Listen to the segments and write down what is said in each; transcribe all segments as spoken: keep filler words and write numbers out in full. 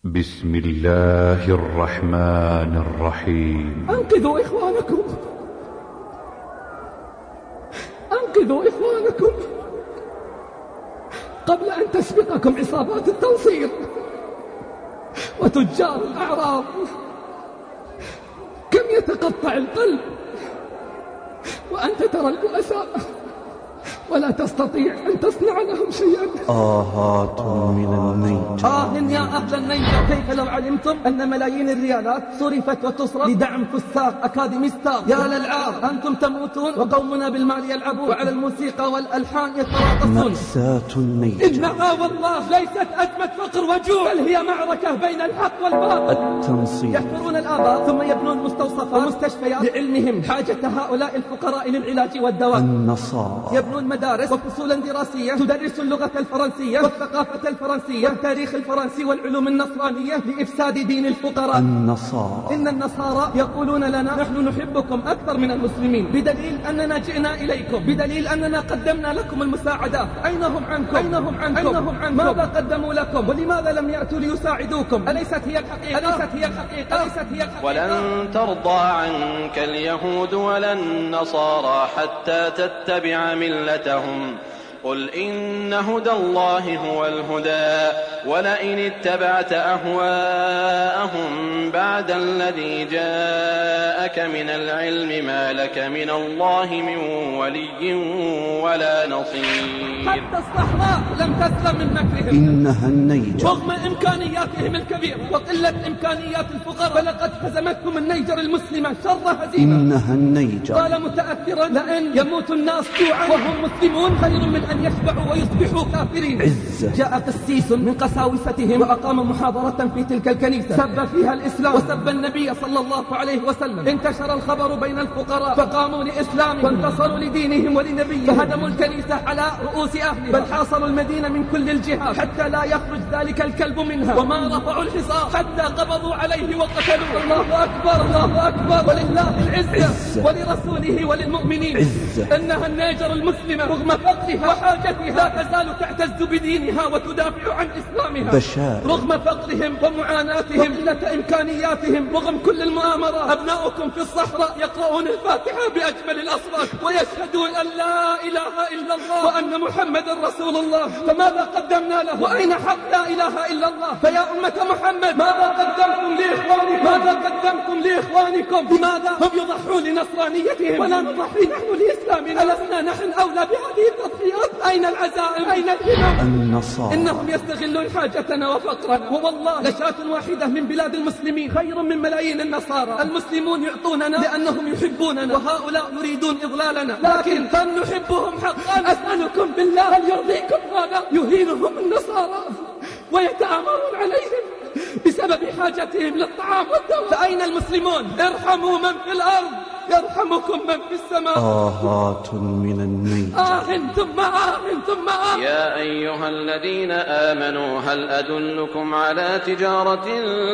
بسم الله الرحمن الرحيم. أنقذوا إخوانكم، أنقذوا إخوانكم قبل أن تسبقكم عصابات التنصير وتجار الأعراض. كم يتقطع القلب وأنت ترى البؤساء ولا تستطيع أن تصنع لهم شيئا. آهات من النيجر. آه يا أهل النيجر، كيف لو علمتم أن ملايين الريالات صرفت وتصرف لدعم فساق أكاديميستا. يا للعار، أنتم تموتون وقومنا بالمال يلعبون وعلى الموسيقى والألحان يتراقصون. مأساة النيجر إنها والله ليست أزمة فقر وجوع، بل هي معركة بين الحق والباطل. التنصير. يحفرون الآبار ثم يبنون مستوصفات ومستشفيات لعلمهم حاجة هؤلاء الفقراء للعلاج والدواء. النصارى يبنون مدارس وفصولا دراسية تدرس اللغة الفرنسية والثقافة الفرنسية والتاريخ الفرنسي والعلوم النصرانية لإفساد دين الفقراء. النصارى. إن النصارى يقولون لنا نحن نحبكم أكثر من المسلمين، بدليل أننا جئنا إليكم، بدليل أننا قدمنا لكم المساعدات. أين هم عنكم؟ أين هم عنكم؟ أين هم عنكم؟ ماذا قدموا لكم؟ ولماذا لم يأتوا ليساعدوكم؟ أليست هي الحقيقة؟ أليست هي الحقيقة؟ أليست هي الحقيقة؟ ولن ترضى عنك اليهود ولا النصارى حتى تتبع ملتهم. قل إن هدى الله هو الهدى ولئن اتبعت أهواءهم بعد الذي جاءك من العلم ما لك من الله من ولي ولا نصير. حتى الصحراء لم تسلم من مكرهم. إنها النيجر رغم إمكانياتهم الكبيرة وقلة إمكانيات الفقراء، فلقد هزمتهم النيجر المسلمة شر هزيمة. إنها النيجر. قال متأثرا: لأن يموت الناس جوعا وهم مسلمون خير من أن يشبعوا ويصبحوا كافرين. عزة. جاء قسيس من قساوستهم وأقام محاضرة في تلك الكنيسة سب فيها الإسلام وسب النبي صلى الله عليه وسلم. انتشر الخبر بين الفقراء فقاموا لإسلامهم وانتصروا لدينهم ولنبيهم، فهدموا الكنيسة على رؤوس أهلها، بل حاصروا المدينة من كل الجهات حتى لا يخرج ذلك الكلب منها، وما رفعوا الحصار حتى قبضوا عليه وقتلوه. الله أكبر، الله أكبر، ولله العزة ولرسوله وللمؤمنين. عزة. إنها النيجر المسلمة رغم فقرها وحاجتها لا تزال تعتز بدينها وتدافع عن إسلامها. بشار. رغم فقرهم ومعاناتهم وقلة إمكانياتهم، رغم كل المؤامرات، أبناؤكم في الصحراء يقرؤون الفاتحة بأجمل الأصوات ويشهدون أن لا إله إلا الله وأن محمد رسول الله. فماذا قدمنا له؟ وأين حق لا إله إلا الله؟ فيا أمة محمد، ماذا قدمتم لإخوانكم؟ ماذا قدمتم لإخوانكم؟ لماذا هم يضحون لنصرانيتهم ولا نضحي نحن لإسلامنا؟ ألسنا نحن أولى بهذه التضحيات؟ أين العزائم؟ أين الهمم؟ النصارى. إنهم يستغلون حاجتنا وفقرنا، ووالله لشاة واحدة من بلاد المسلمين خير من ملايين النصارى. المسلمون يعطوننا لأنهم يحبوننا، وهؤلاء يريدون إضلالنا، لكن هل نحبهم حقا؟ أسألكم بالله، هل يرضيكم هذا؟ يهينهم النصارى ويتآمرون عليهم بسبب حاجتهم للطعام والدواء. فأين المسلمون؟ ارحموا من في الأرض يرحمكم من في السماء. آهات من النيجر. آه ثم آه ثم آه. يا أيها الذين آمنوا هل أدلكم على تجارة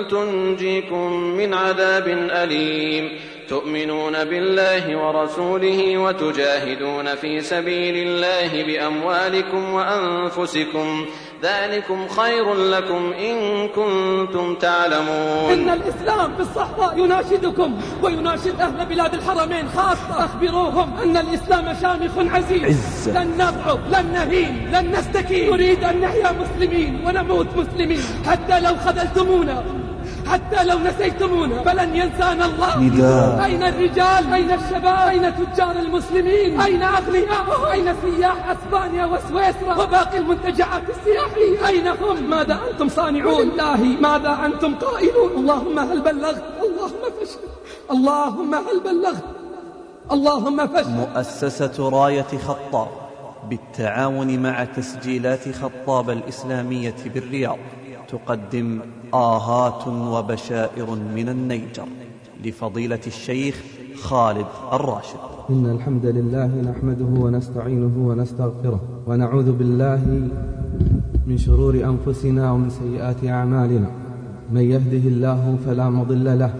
تنجيكم من عذاب أليم تؤمنون بالله ورسوله وتجاهدون في سبيل الله بأموالكم وأنفسكم ذلكم خير لكم إن كنتم تعلمون. إن الإسلام في الصحراء يناشدكم ويناشد أهل بلاد الحرمين خاصة. أخبروهم أن الإسلام شامخ عزيز. عزة. لن نضعف، لن نهين، لن نستكين، نريد أن نحيا مسلمين ونموت مسلمين. حتى لو خذلتمونا، حتى لو نسيتمونا، فلن ينسانا الله. نداء. أين الرجال؟ أين الشباب؟ أين تجار المسلمين؟ أين أغنياءهم؟ أين سياح أسبانيا وسويسرا وباقي المنتجعات السياحية؟ أين هم؟ ماذا أنتم صانعون؟ لله ماذا أنتم قائلون؟ اللهم هل بلغت؟ اللهم فاشهد. اللهم هل بلغت؟ اللهم فاشهد. مؤسسة راية خطاب بالتعاون مع تسجيلات خطاب الإسلامية بالرياض تقدم آهات وبشائر من النيجر لفضيلة الشيخ خالد الراشد. إن الحمد لله نحمده ونستعينه ونستغفره ونعوذ بالله من شرور أنفسنا ومن سيئات أعمالنا. من يهده الله فلا مضل له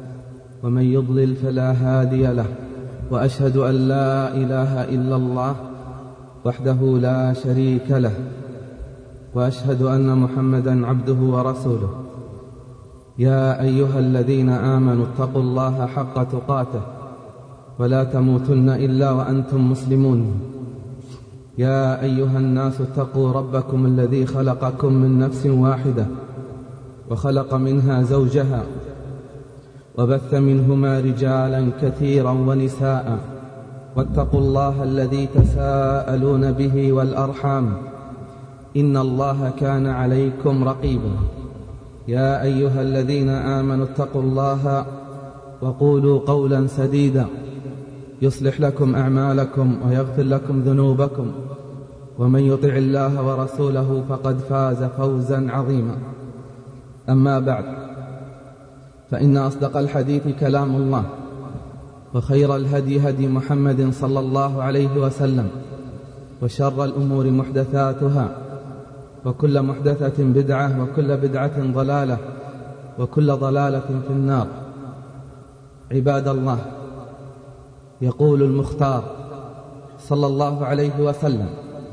ومن يضلل فلا هادي له، وأشهد أن لا إله إلا الله وحده لا شريك له، وأشهد أن محمدا عبده ورسوله. يا أيها الذين آمنوا اتقوا الله حق تقاته ولا تموتن إلا وأنتم مسلمون. يا أيها الناس اتقوا ربكم الذي خلقكم من نفس واحدة وخلق منها زوجها وبث منهما رجالا كثيرا ونساء واتقوا الله الذي تساءلون به والأرحام إن الله كان عليكم رقيبا. يا أيها الذين آمنوا اتقوا الله وقولوا قولا سديدا يصلح لكم أعمالكم ويغفر لكم ذنوبكم ومن يطع الله ورسوله فقد فاز فوزا عظيما. أما بعد، فإن أصدق الحديث كلام الله، وخير الهدي هدي محمد صلى الله عليه وسلم، وشر الأمور محدثاتها، وكل محدثة بدعة، وكل بدعة ضلالة، وكل ضلالة في النار. عباد الله، يقول المختار صلى الله عليه وسلم: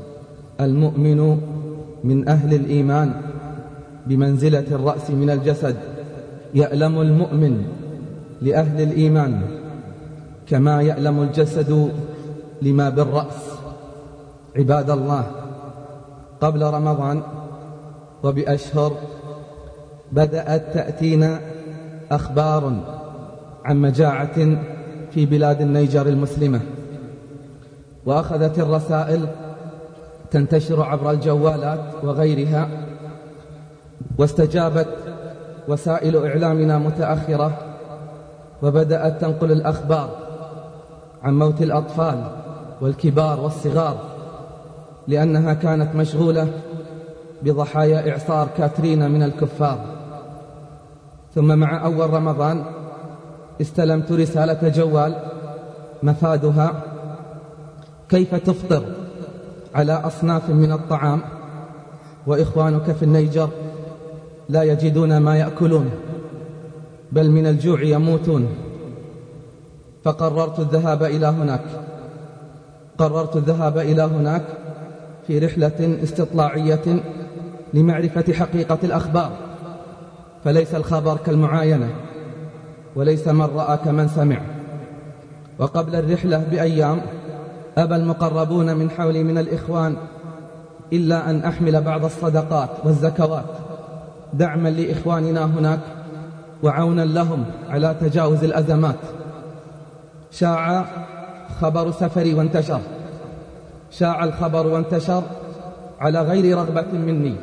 المؤمن من أهل الإيمان بمنزلة الرأس من الجسد، يألم المؤمن لأهل الإيمان كما يألم الجسد لما بالرأس. عباد الله، قبل رمضان وبأشهر بدأت تأتينا أخبار عن مجاعة في بلاد النيجر المسلمة، وأخذت الرسائل تنتشر عبر الجوالات وغيرها، واستجابت وسائل إعلامنا متأخرة وبدأت تنقل الأخبار عن موت الأطفال والكبار والصغار، لأنها كانت مشغولة بضحايا إعصار كاترينا من الكفار. ثم مع أول رمضان استلمت رسالة جوال مفادها: كيف تفطر على أصناف من الطعام وإخوانك في النيجر لا يجدون ما يأكلون، بل من الجوع يموتون. فقررت الذهاب إلى هناك قررت الذهاب إلى هناك في رحلة استطلاعية لمعرفة حقيقة الأخبار، فليس الخبر كالمعاينة، وليس من رأى كمن سمع. وقبل الرحلة بأيام أبى المقربون من حولي من الإخوان إلا أن أحمل بعض الصدقات والزكوات دعما لإخواننا هناك وعونا لهم على تجاوز الأزمات. شاع خبر سفري وانتشر شاع الخبر وانتشر على غير رغبة مني،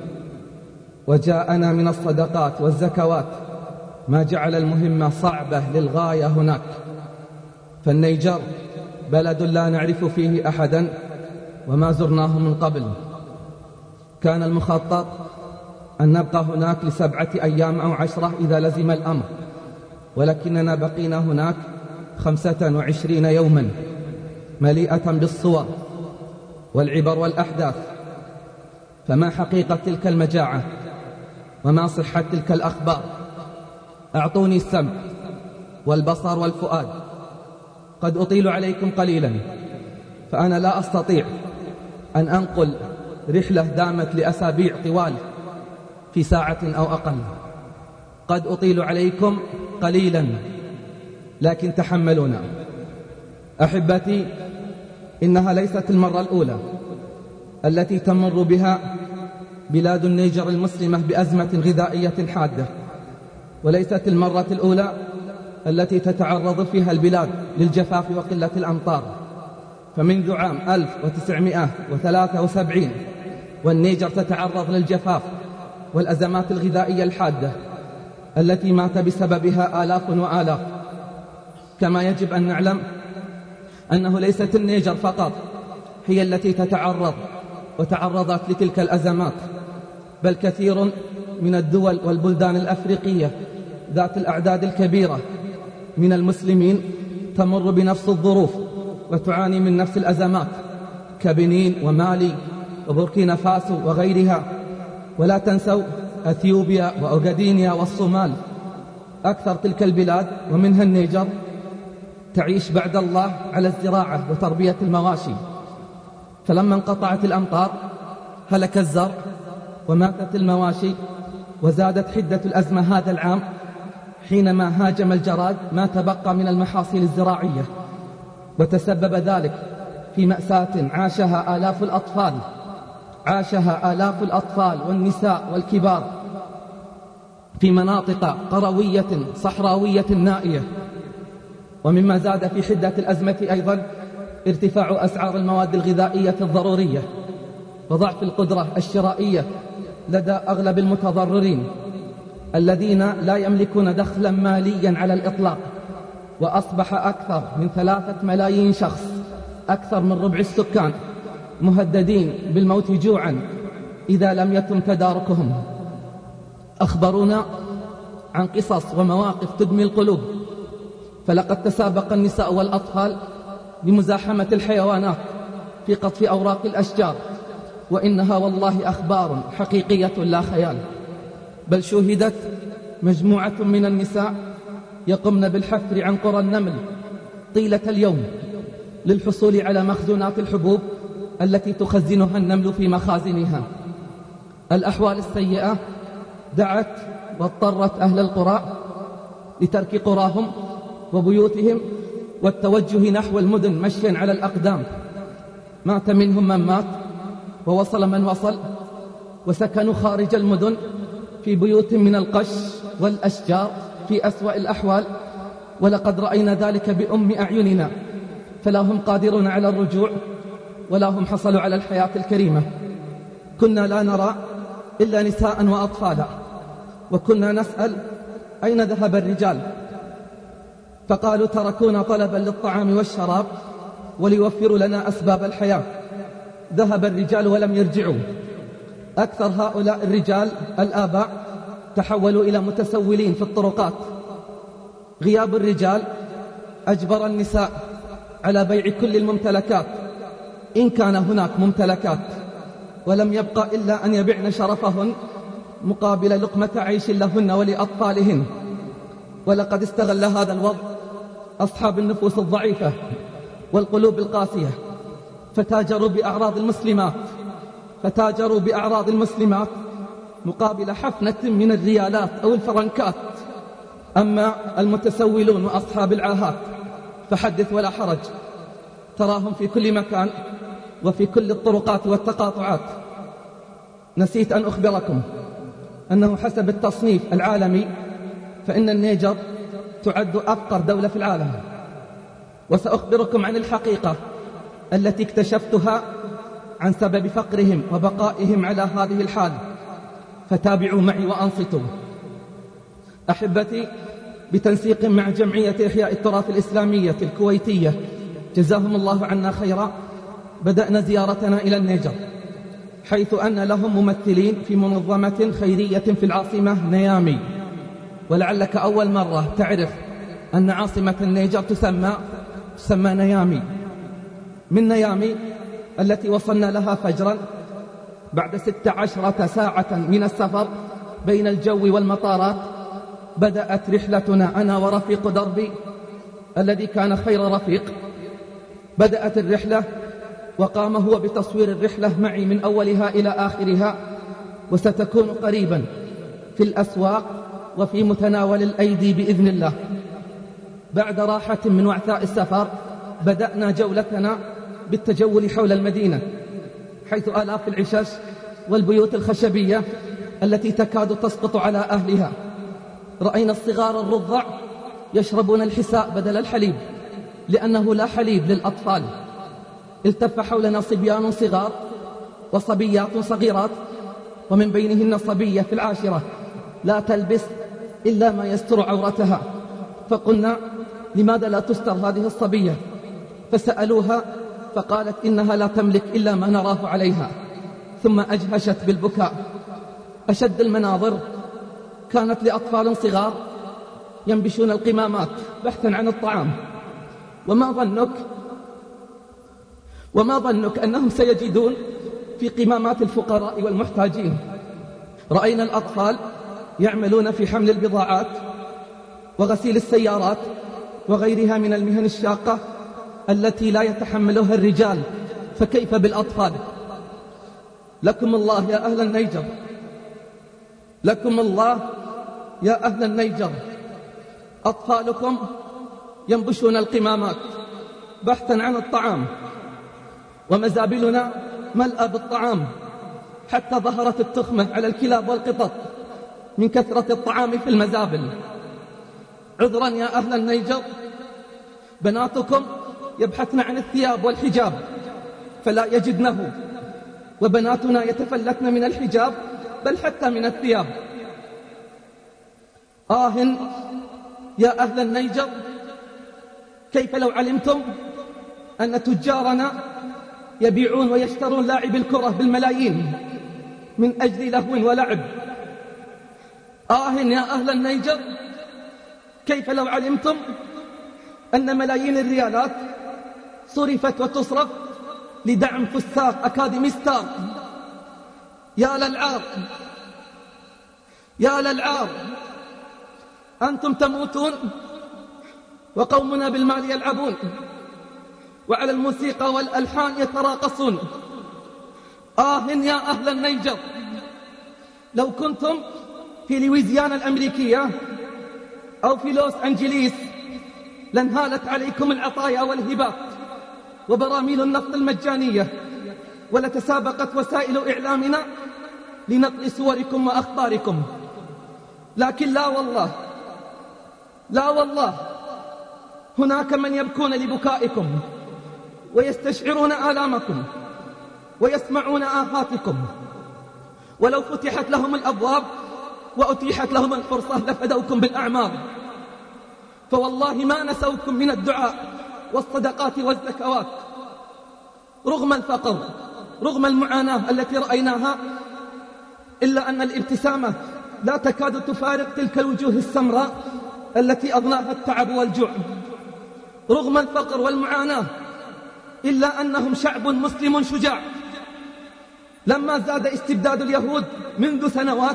وجاءنا من الصدقات والزكوات ما جعل المهمة صعبة للغاية هناك. فالنيجر بلد لا نعرف فيه أحدا وما زرناه من قبل. كان المخطط أن نبقى هناك لسبعة أيام أو عشرة إذا لزم الأمر، ولكننا بقينا هناك خمسة وعشرين يوما مليئة بالصور والعبر والأحداث. فما حقيقة تلك المجاعة وما صحة تلك الأخبار؟ أعطوني السمع والبصر والفؤاد. قد أطيل عليكم قليلا، فأنا لا أستطيع أن أنقل رحلة دامت لأسابيع طوال في ساعة أو أقل. قد أطيل عليكم قليلا، لكن تحملونا. أحبتي، إنها ليست المرة الأولى التي تمر بها بلاد النيجر المسلمة بأزمة غذائية حادة، وليست المرة الأولى التي تتعرض فيها البلاد للجفاف وقلة الأمطار. فمنذ عام ألف وتسعمائة وثلاثة وسبعين والنيجر تتعرض للجفاف والأزمات الغذائية الحادة التي مات بسببها آلاف وآلاف. كما يجب أن نعلم أنه ليست النيجر فقط هي التي تتعرض وتعرضت لتلك الأزمات، بل كثير من الدول والبلدان الأفريقية ذات الأعداد الكبيرة من المسلمين تمر بنفس الظروف وتعاني من نفس الأزمات، كبنين ومالي وبوركينا فاسو وغيرها. ولا تنسوا أثيوبيا وأوغادينيا والصومال. أكثر تلك البلاد ومنها النيجر تعيش بعد الله على الزراعة وتربية المواشي، فلما انقطعت الأمطار هلك الزرع وماتت المواشي، وزادت حدة الأزمة هذا العام حينما هاجم الجراد ما تبقى من المحاصيل الزراعية، وتسبب ذلك في مأساة عاشها آلاف الأطفال عاشها آلاف الأطفال والنساء والكبار في مناطق قروية صحراوية نائية. ومما زاد في حدة الأزمة أيضا ارتفاع أسعار المواد الغذائية الضرورية وضعف القدرة الشرائية لدى أغلب المتضررين الذين لا يملكون دخلا ماليا على الإطلاق. وأصبح أكثر من ثلاثة ملايين شخص، أكثر من ربع السكان، مهددين بالموت جوعا إذا لم يتم تداركهم. أخبرونا عن قصص ومواقف تدمي القلوب، فلقد تسابق النساء والأطفال بمزاحمة الحيوانات في قطف أوراق الأشجار، وإنها والله أخبار حقيقية لا خيال. بل شوهدت مجموعة من النساء يقمن بالحفر عن قرى النمل طيلة اليوم للحصول على مخزونات الحبوب التي تخزنها النمل في مخازنها. الأحوال السيئة دعت واضطرت أهل القرى لترك قراهم وبيوتهم والتوجه نحو المدن مشيا على الأقدام. مات منهم من مات ووصل من وصل، وسكنوا خارج المدن في بيوت من القش والأشجار في أسوأ الأحوال، ولقد رأينا ذلك بأم أعيننا، فلا هم قادرون على الرجوع ولا هم حصلوا على الحياة الكريمة. كنا لا نرى إلا نساء وأطفالا، وكنا نسأل أين ذهب الرجال، فقالوا تركونا طلبا للطعام والشراب وليوفروا لنا أسباب الحياة. ذهب الرجال ولم يرجعوا. أكثر هؤلاء الرجال الآباء تحولوا إلى متسولين في الطرقات. غياب الرجال أجبر النساء على بيع كل الممتلكات إن كان هناك ممتلكات، ولم يبقى إلا أن يبعن شرفهن مقابل لقمة عيش لهن ولأطفالهن. ولقد استغل هذا الوضع أصحاب النفوس الضعيفة والقلوب القاسية، فتاجروا بأعراض المسلمات فتاجروا بأعراض المسلمات مقابل حفنة من الريالات أو الفرنكات. أما المتسولون وأصحاب العاهات فحدث ولا حرج، تراهم في كل مكان وفي كل الطرقات والتقاطعات. نسيت أن أخبركم أنه حسب التصنيف العالمي فإن النيجر تعد أفقر دولة في العالم. وسأخبركم عن الحقيقة التي اكتشفتها عن سبب فقرهم وبقائهم على هذه الحال، فتابعوا معي وأنصتوا. أحبتي، بتنسيق مع جمعية إحياء التراث الإسلامية الكويتية جزاهم الله عنا خيرا، بدأنا زيارتنا إلى النيجر، حيث أن لهم ممثلين في منظمة خيرية في العاصمة نيامي. ولعلك أول مرة تعرف أن عاصمة النيجر تسمى تسمى نيامي. من نيامي التي وصلنا لها فجرا بعد ست عشرة ساعة من السفر بين الجو والمطارات، بدأت رحلتنا أنا ورفيق دربي الذي كان خير رفيق. بدأت الرحلة وقام هو بتصوير الرحلة معي من أولها إلى آخرها، وستكون قريبا في الأسواق وفي متناول الأيدي بإذن الله. بعد راحة من وعثاء السفر بدأنا جولتنا بالتجول حول المدينة، حيث آلاف العشش والبيوت الخشبية التي تكاد تسقط على أهلها. رأينا الصغار الرضع يشربون الحساء بدل الحليب لأنه لا حليب للأطفال. التف حولنا صبيان صغار وصبيات صغيرات، ومن بينهن صبية في العاشرة لا تلبس إلا ما يستر عورتها. فقلنا لماذا لا تستر هذه الصبية؟ فسألوها فقالت إنها لا تملك إلا ما نراه عليها، ثم أجهشت بالبكاء. أشد المناظر كانت لأطفال صغار ينبشون القمامات بحثا عن الطعام. وما ظنك وما ظنك أنهم سيجدون في قمامات الفقراء والمحتاجين؟ رأينا الأطفال يعملون في حمل البضاعات وغسيل السيارات وغيرها من المهن الشاقة التي لا يتحملها الرجال، فكيف بالأطفال؟ لكم الله يا أهل النيجر، لكم الله يا أهل النيجر، أطفالكم ينبشون القمامات بحثا عن الطعام، ومزابلنا ملأى بالطعام حتى ظهرت التخمة على الكلاب والقطط من كثرة الطعام في المزابل. عذرا يا أهل النيجر، بناتكم يبحثن عن الثياب والحجاب فلا يجدنه، وبناتنا يتفلتن من الحجاب بل حتى من الثياب. آه يا أهل النيجر، كيف لو علمتم أن تجارنا يبيعون ويشترون لاعب الكرة بالملايين من أجل لهو ولعب. آه يا أهل النيجر، كيف لو علمتم أن ملايين الريالات صرفت وتصرف لدعم فساق أكاديمي ستار. يا للعار، يا للعار، أنتم تموتون وقومنا بالمال يلعبون، وعلى الموسيقى والألحان يتراقصون. آه يا أهل النيجر، لو كنتم في لويزيانا الأمريكية أو في لوس أنجليس لانهالت عليكم العطايا والهبات وبراميل النفط المجانية، ولتسابقت وسائل إعلامنا لنقل صوركم وأخباركم. لكن لا والله، لا والله، هناك من يبكون لبكائكم ويستشعرون آلامكم ويسمعون آهاتكم، ولو فتحت لهم الأبواب وأتيحت لهم الفرصة لفدوكم بالأعمار، فوالله ما نسوكم من الدعاء والصدقات والزكوات. رغم الفقر، رغم المعاناة التي رأيناها، إلا أن الابتسامة لا تكاد تفارق تلك الوجوه السمراء التي أضناها التعب والجوع. رغم الفقر والمعاناة، إلا أنهم شعب مسلم شجاع. لما زاد استبداد اليهود منذ سنوات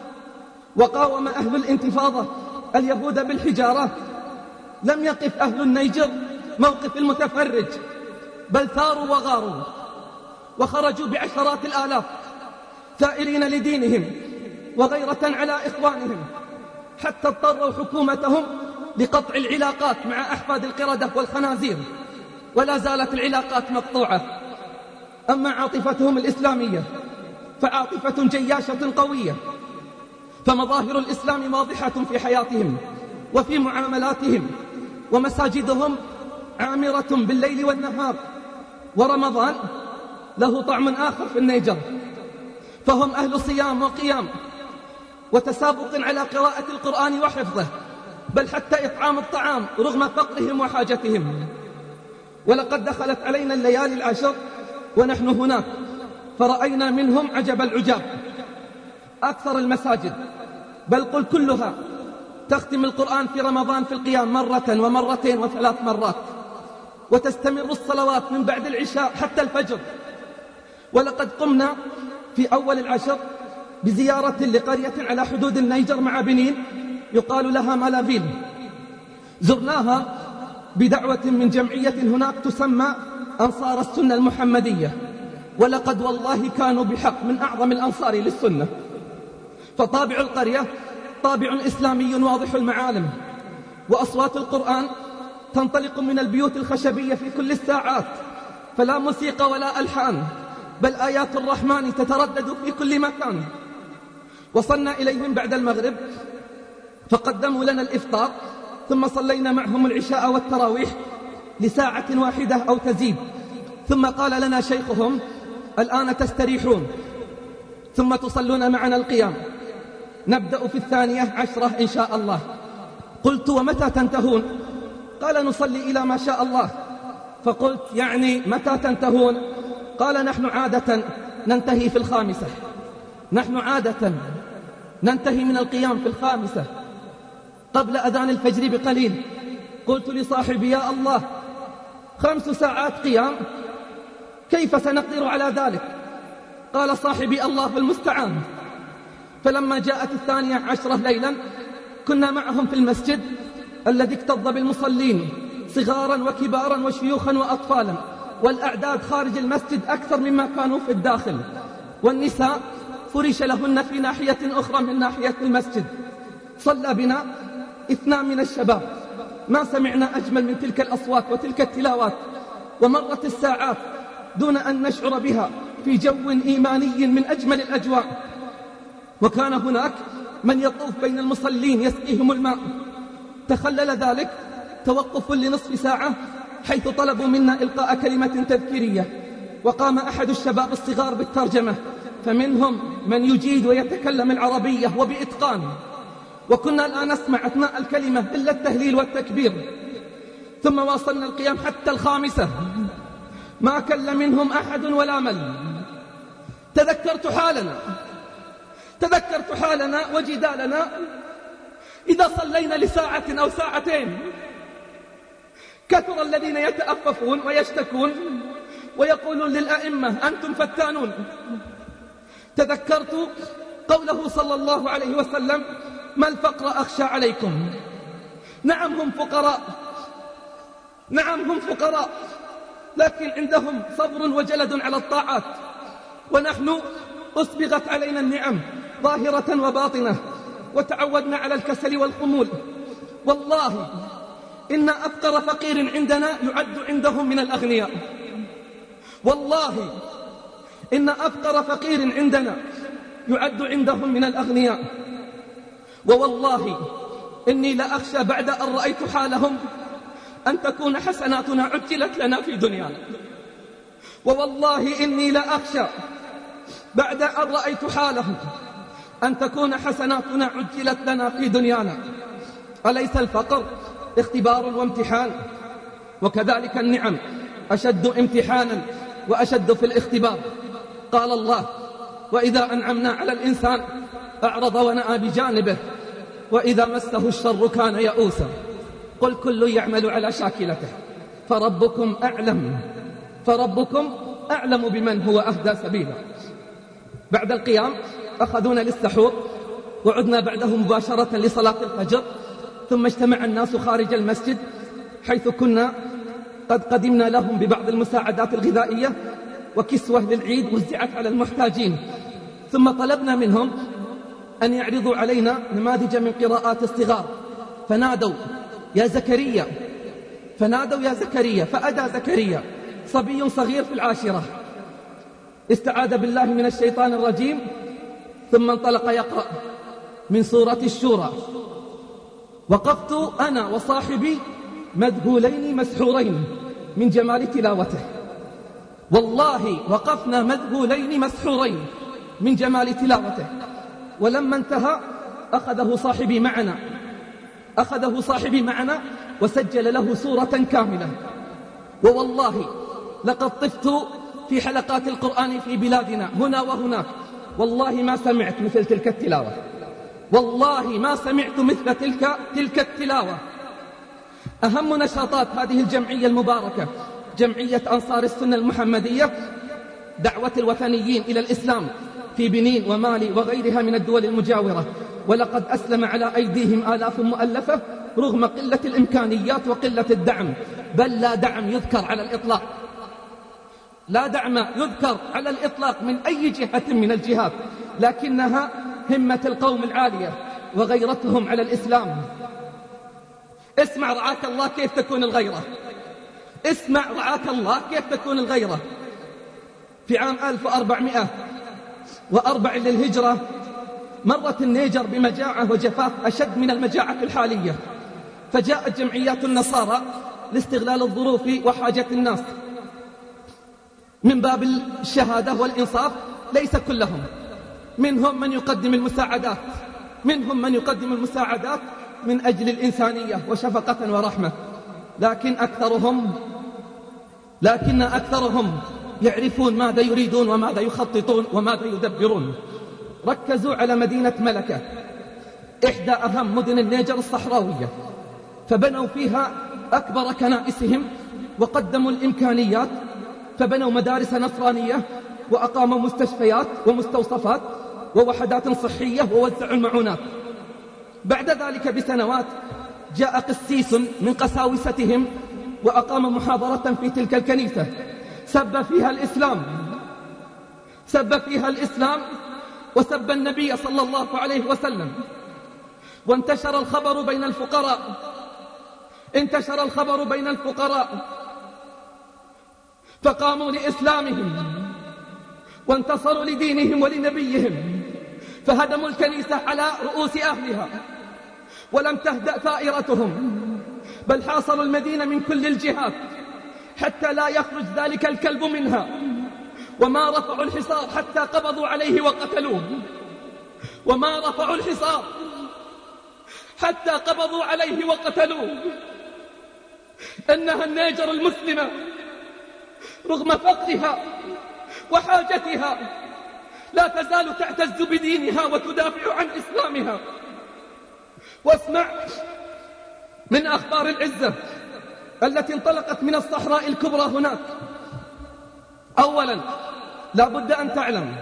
وقاوم أهل الانتفاضة اليهود بالحجارة، لم يقف أهل النيجر موقف المتفرج، بل ثاروا وغاروا وخرجوا بعشرات الآلاف ثائرين لدينهم وغيرة على إخوانهم، حتى اضطروا حكومتهم لقطع العلاقات مع أحفاد القردة والخنازير، ولا زالت العلاقات مقطوعة. أما عاطفتهم الإسلامية فعاطفة جياشة قوية، فمظاهر الإسلام واضحة في حياتهم وفي معاملاتهم، ومساجدهم عامرة بالليل والنهار. ورمضان له طعم آخر في النيجر، فهم أهل صيام وقيام وتسابق على قراءة القرآن وحفظه، بل حتى إطعام الطعام رغم فقرهم وحاجتهم. ولقد دخلت علينا الليالي العشر ونحن هناك، فرأينا منهم عجب العجاب. أكثر المساجد، بل قل كلها، تختم القرآن في رمضان في القيام مرة ومرتين وثلاث مرات، وتستمر الصلوات من بعد العشاء حتى الفجر. ولقد قمنا في أول العشر بزيارة لقرية على حدود النيجر مع بنين يقال لها مالافيل. زرناها بدعوة من جمعية هناك تسمى أنصار السنة المحمدية، ولقد والله كانوا بحق من أعظم الأنصار للسنة. فطابع القرية طابع إسلامي واضح المعالم، وأصوات القرآن تنطلق من البيوت الخشبية في كل الساعات، فلا موسيقى ولا ألحان، بل آيات الرحمن تتردد في كل مكان. وصلنا إليهم بعد المغرب فقدموا لنا الإفطار، ثم صلينا معهم العشاء والتراويح لساعة واحدة أو تزيد، ثم قال لنا شيخهم: الآن تستريحون ثم تصلون معنا القيام، نبدأ في الثانية عشرة إن شاء الله. قلت: ومتى تنتهون؟ قال: نصلي إلى ما شاء الله. فقلت: يعني متى تنتهون؟ قال: نحن عادة ننتهي في الخامسة، نحن عادة ننتهي من القيام في الخامسة قبل أذان الفجر بقليل. قلت لصاحبي: يا الله، خمس ساعات قيام، كيف سنقدر على ذلك؟ قال صاحبي: الله المستعان. فلما جاءت الثانية عشرة ليلا كنا معهم في المسجد الذي اكتظ بالمصلين صغارا وكبارا وشيوخا وأطفالا، والأعداد خارج المسجد أكثر مما كانوا في الداخل، والنساء فرش لهن في ناحية أخرى من ناحية المسجد. صلى بنا اثنان من الشباب ما سمعنا أجمل من تلك الأصوات وتلك التلاوات، ومرت الساعات دون أن نشعر بها في جو إيماني من أجمل الأجواء. وكان هناك من يطوف بين المصلين يسقيهم الماء. تخلل ذلك توقف لنصف ساعة حيث طلبوا منا إلقاء كلمة تذكيرية، وقام أحد الشباب الصغار بالترجمة، فمنهم من يجيد ويتكلم العربية وبإتقان، وكنا الآن نسمع أثناء الكلمة إلا التهليل والتكبير. ثم واصلنا القيام حتى الخامسة ما كل منهم أحد ولا مل. تذكرت حالنا تذكرت حالنا وجدالنا إذا صلينا لساعة أو ساعتين. كثر الذين يتأففون ويشتكون ويقولون للأئمة أنتم فتانون. تذكرت قوله صلى الله عليه وسلم ما الفقر أخشى عليكم. نعم هم فقراء، نعم هم فقراء، لكن عندهم صبر وجلد على الطاعات، ونحن أسبغت علينا النعم ظاهرة وباطنة وتعودنا على الكسل والخمول. والله إن أفقر فقير عندنا يعد عندهم من الأغنياء. والله إن أفقر فقير عندنا يعد عندهم من الأغنياء. ووالله إني لأخشى بعد أن رأيت حالهم أن تكون حسناتنا عجلت لنا في دنيانا. ووالله إني لأخشى بعد أن رأيت حالهم أن تكون حسناتنا عجلت لنا في دنيانا. أليس الفقر اختبار وامتحان؟ وكذلك النعم أشد امتحانا وأشد في الاختبار. قال الله وإذا أنعمنا على الإنسان أعرض ونأى بجانبه وإذا مسه الشر كان يئوسا. قل كل يعمل على شاكلته فربكم أعلم فربكم أعلم بمن هو أهدى سبيلا. بعد القيام أخذونا للسحور، وعدنا بعده مباشرة لصلاة الفجر، ثم اجتمع الناس خارج المسجد حيث كنا قد قدمنا لهم ببعض المساعدات الغذائية وكسوة للعيد وزعت على المحتاجين. ثم طلبنا منهم أن يعرضوا علينا نماذج من قراءات الصغار، فنادوا يا زكريا فنادوا يا زكريا فأدى زكريا صبي صغير في العاشرة، استعاذ بالله من الشيطان الرجيم، ثم انطلق يقرأ من سورة الشورى. وقفت أنا وصاحبي مذهولين مسحورين من جمال تلاوته. والله وقفنا مذهولين مسحورين من جمال تلاوته. ولما انتهى أخذه صاحبي معنا أخذه صاحبي معنا وسجل له سورة كاملة. ووالله لقد طفت في حلقات القرآن في بلادنا هنا وهناك، والله ما سمعت مثل تلك التلاوة، والله ما سمعت مثل تلك تلك التلاوة. أهم نشاطات هذه الجمعية المباركة جمعية أنصار السنة المحمدية دعوة الوثنيين إلى الإسلام في بنين ومالي وغيرها من الدول المجاورة، ولقد أسلم على أيديهم آلاف مؤلفة رغم قلة الإمكانيات وقلة الدعم، بل لا دعم يذكر على الإطلاق لا دعم يذكر على الإطلاق من أي جهة من الجهات، لكنها همة القوم العالية وغيرتهم على الإسلام. اسمع رعاك الله كيف تكون الغيرة، اسمع رعاك الله كيف تكون الغيرة. في عام ألف وأربعمائة وأربعة للهجرة مرت النيجر بمجاعة وجفاف أشد من المجاعة الحالية، فجاءت جمعيات النصارى لاستغلال الظروف وحاجة الناس من باب الشهادة والإنصاف. ليس كلهم، منهم من يقدم المساعدات منهم من يقدم المساعدات من أجل الإنسانية وشفقة ورحمة، لكن أكثرهم لكن أكثرهم يعرفون ماذا يريدون وماذا يخططون وماذا يدبرون. ركزوا على مدينة ملكة، إحدى أهم مدن النيجر الصحراوية، فبنوا فيها أكبر كنائسهم وقدموا الإمكانيات، فبنوا مدارس نصرانية وأقاموا مستشفيات ومستوصفات ووحدات صحية ووزعوا المعونات. بعد ذلك بسنوات جاء قسيس من قساوستهم وأقام محاضرة في تلك الكنيسة سب فيها الإسلام سب فيها الإسلام وسب النبي صلى الله عليه وسلم، وانتشر الخبر بين الفقراء انتشر الخبر بين الفقراء فقاموا لإسلامهم وانتصروا لدينهم ولنبيهم، فهدموا الكنيسة على رؤوس أهلها ولم تهدأ ثائرتهم، بل حاصروا المدينة من كل الجهات حتى لا يخرج ذلك الكلب منها، وما رفعوا الحصار حتى قبضوا عليه وقتلوه، وما رفعوا الحصار حتى قبضوا عليه وقتلوه. إنها النيجر المسلمة رغم فقرها وحاجتها لا تزال تعتز بدينها وتدافع عن إسلامها. واسمع من أخبار العزة التي انطلقت من الصحراء الكبرى هناك. أولا لا بد أن تعلم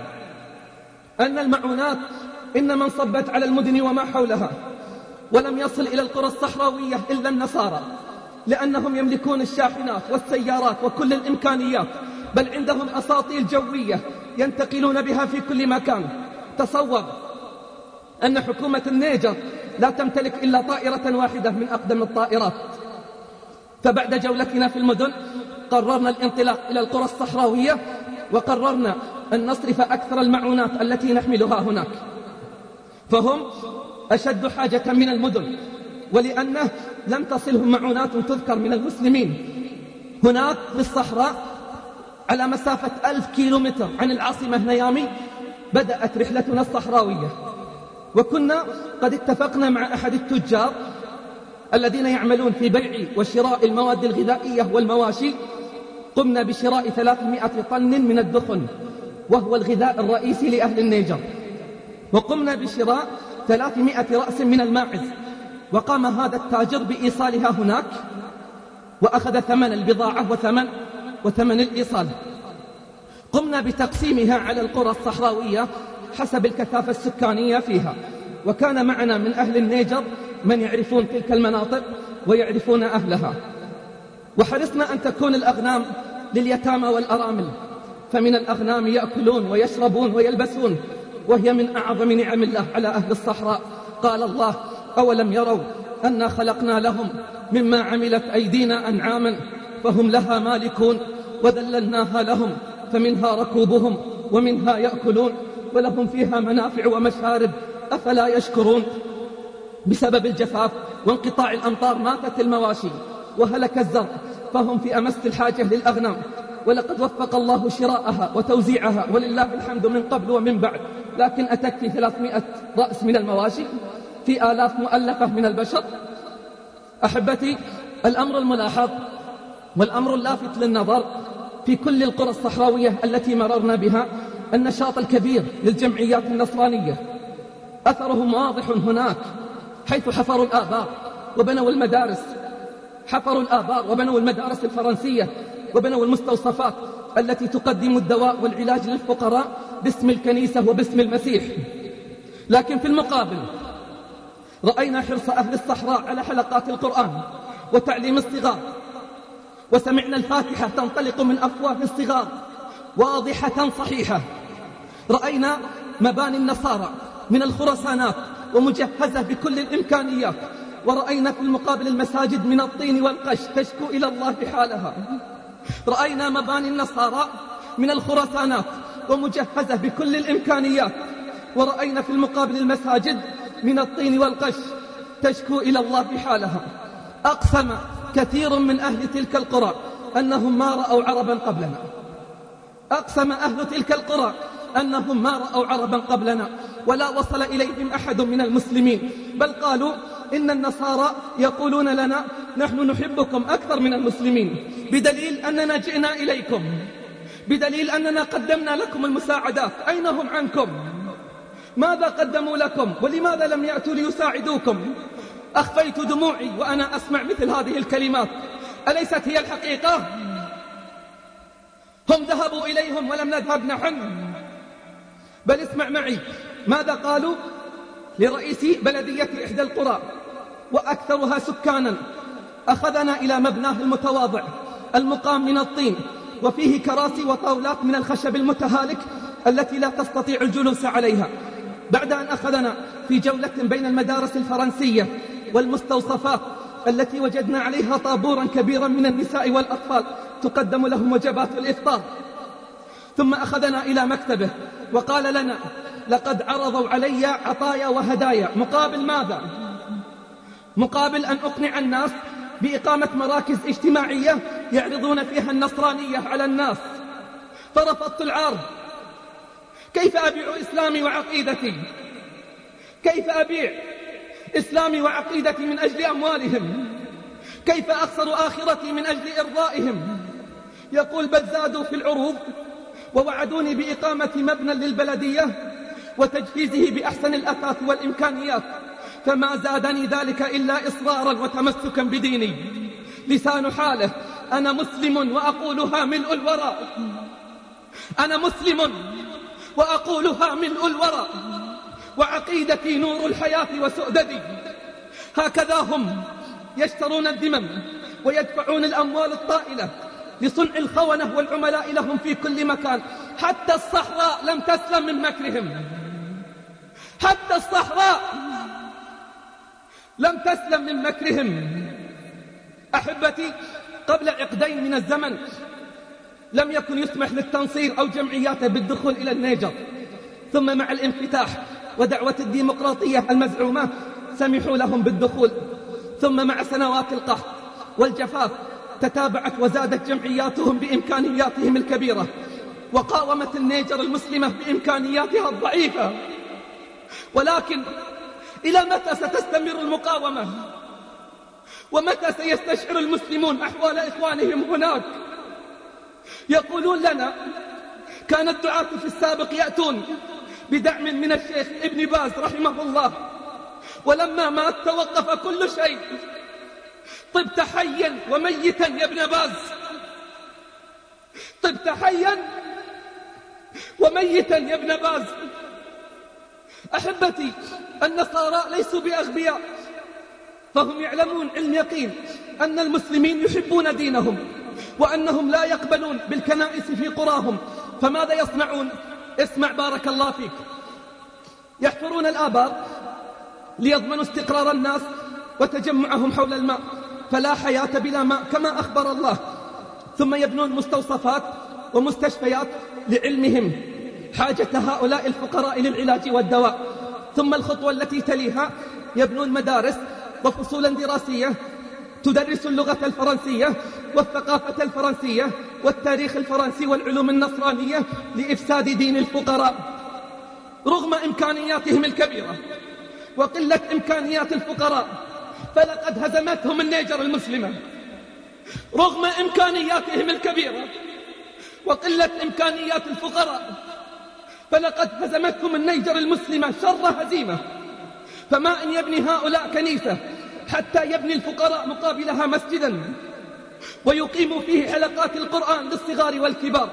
أن المعونات إنما انصبت على المدن وما حولها، ولم يصل إلى القرى الصحراوية إلا النصارى، لأنهم يملكون الشاحنات والسيارات وكل الإمكانيات، بل عندهم أساطيل جوية ينتقلون بها في كل مكان. تصور أن حكومة النيجر لا تمتلك إلا طائرة واحدة من أقدم الطائرات. فبعد جولتنا في المدن قررنا الانطلاق إلى القرى الصحراوية، وقررنا أن نصرف أكثر المعونات التي نحملها هناك، فهم أشد حاجة من المدن، ولأنه لم تصلهم معونات تذكر من المسلمين. هناك في الصحراء على مسافة ألف كيلومتر عن العاصمة نيامي بدأت رحلتنا الصحراوية، وكنا قد اتفقنا مع أحد التجار الذين يعملون في بيع وشراء المواد الغذائية والمواشي. قمنا بشراء ثلاثمائة طن من الدخن، وهو الغذاء الرئيسي لأهل النيجر، وقمنا بشراء ثلاثمائة رأس من الماعز، وقام هذا التاجر بإيصالها هناك، وأخذ ثمن البضاعة وثمن وثمن الإيصال. قمنا بتقسيمها على القرى الصحراوية حسب الكثافة السكانية فيها، وكان معنا من أهل النيجر من يعرفون تلك المناطق ويعرفون أهلها. وحرصنا أن تكون الأغنام لليتامى والأرامل، فمن الأغنام يأكلون ويشربون ويلبسون، وهي من أعظم نعم الله على أهل الصحراء. قال الله: أولم يروا أنا خلقنا لهم مما عملت أيدينا أنعاما فهم لها مالكون وذللناها لهم فمنها ركوبهم ومنها يأكلون ولهم فيها منافع ومشارب أفلا يشكرون. بسبب الجفاف وانقطاع الأمطار ماتت المواشي وهلك الزرع، فهم في أمس الحاجة للأغنام، ولقد وفق الله شراءها وتوزيعها ولله الحمد من قبل ومن بعد. لكن أتكفي ثلاثمائة رأس من المواشي في آلاف مؤلفة من البشر؟ أحبتي، الأمر الملاحظ والأمر اللافت للنظر في كل القرى الصحراوية التي مررنا بها النشاط الكبير للجمعيات النصرانية. أثرهم واضح هناك، حيث حفروا الآبار وبنوا المدارس، حفروا الآبار وبنوا المدارس الفرنسية، وبنوا المستوصفات التي تقدم الدواء والعلاج للفقراء باسم الكنيسة وباسم المسيح. لكن في المقابل رأينا حرص أهل الصحراء على حلقات القرآن وتعليم الصغار، وسمعنا الفاتحة تنطلق من أفواه الصغار واضحة صحيحة. رأينا مباني النصارى من الخرسانات ومجهزة بكل الإمكانيات، ورأينا في المقابل المساجد من الطين والقش تشكو إلى الله بحالها. رأينا مباني النصارى من الخرسانات ومجهزة بكل الإمكانيات، ورأينا في المقابل المساجد من الطين والقش تشكو إلى الله بحالها. أقسم كثير من أهل تلك القرى أنهم ما رأوا عربا قبلنا، أقسم أهل تلك القرى أنهم ما رأوا عربا قبلنا، ولا وصل إليهم أحد من المسلمين، بل قالوا إن النصارى يقولون لنا نحن نحبكم أكثر من المسلمين، بدليل أننا جئنا إليكم، بدليل أننا قدمنا لكم المساعدات. أين هم عنكم؟ ماذا قدموا لكم؟ ولماذا لم يأتوا ليساعدوكم؟ أخفيت دموعي وأنا أسمع مثل هذه الكلمات. أليست هي الحقيقة؟ هم ذهبوا إليهم ولم نذهب نحن. بل اسمع معي ماذا قالوا لرئيس بلدية إحدى القرى وأكثرها سكانا. أخذنا إلى مبناه المتواضع المقام من الطين، وفيه كراسي وطاولات من الخشب المتهالك التي لا تستطيع الجلوس عليها. بعد أن أخذنا في جولة بين المدارس الفرنسية والمستوصفات التي وجدنا عليها طابورا كبيرا من النساء والأطفال تقدم لهم وجبات الإفطار، ثم أخذنا إلى مكتبه وقال لنا: لقد عرضوا علي عطايا وهدايا مقابل ماذا؟ مقابل أن أقنع الناس بإقامة مراكز اجتماعية يعرضون فيها النصرانية على الناس، فرفضت العرض. كيف أبيع إسلامي وعقيدتي؟ كيف أبيع إسلامي وعقيدتي من أجل أموالهم؟ كيف أخسر آخرتي من أجل إرضائهم؟ يقول: بل زادوا في العروض ووعدوني بإقامة مبنى للبلدية وتجهيزه بأحسن الأثاث والإمكانيات، فما زادني ذلك إلا إصرارا وتمسكا بديني. لسان حاله: أنا مسلم وأقولها ملء الورى، أنا مسلم وأقولها ملء الورى، وعقيدتي نور الحياة وسؤددي. هكذا هم يشترون الذمم ويدفعون الأموال الطائلة لصنع الخونة والعملاء لهم في كل مكان. حتى الصحراء لم تسلم من مكرهم، حتى الصحراء لم تسلم من مكرهم. أحبتي، قبل عقدين من الزمن لم يكن يسمح للتنصير أو جمعياته بالدخول إلى النيجر، ثم مع الانفتاح ودعوة الديمقراطية المزعومة سمحوا لهم بالدخول، ثم مع سنوات القحط والجفاف تتابعت وزادت جمعياتهم بإمكانياتهم الكبيرة، وقاومت النيجر المسلمة بإمكانياتها الضعيفة. ولكن إلى متى ستستمر المقاومة؟ ومتى سيستشعر المسلمون أحوال إخوانهم هناك؟ يقولون لنا: كان الدعاة في السابق يأتون بدعم من الشيخ ابن باز رحمه الله، ولما مات توقف كل شيء. طبت حيا وميتا يا ابن باز، طبت حيا وميتا يا ابن باز. أحبتي، النصارى ليسوا بأغبياء، فهم يعلمون علم يقين أن المسلمين يحبون دينهم وأنهم لا يقبلون بالكنائس في قراهم. فماذا يصنعون؟ اسمع بارك الله فيك. يحفرون الآبار ليضمنوا استقرار الناس وتجمعهم حول الماء، فلا حياة بلا ماء كما أخبر الله. ثم يبنون مستوصفات ومستشفيات لعلمهم حاجة هؤلاء الفقراء للعلاج والدواء. ثم الخطوة التي تليها يبنون مدارس وفصولا دراسية تدرس اللغة الفرنسية والثقافة الفرنسية والتاريخ الفرنسي والعلوم النصرانية لإفساد دين الفقراء. رغم إمكانياتهم الكبيرة وقلة إمكانيات الفقراء فلقد هزمتهم النيجر المسلمة. رغم إمكانياتهم الكبيرة وقلة إمكانيات الفقراء فلقد هزمتهم النيجر المسلمة شر هزيمة. فما إن يبني هؤلاء كنيسة حتى يبني الفقراء مقابلها مسجدا ويقيم فيه حلقات القرآن للصغار والكبار.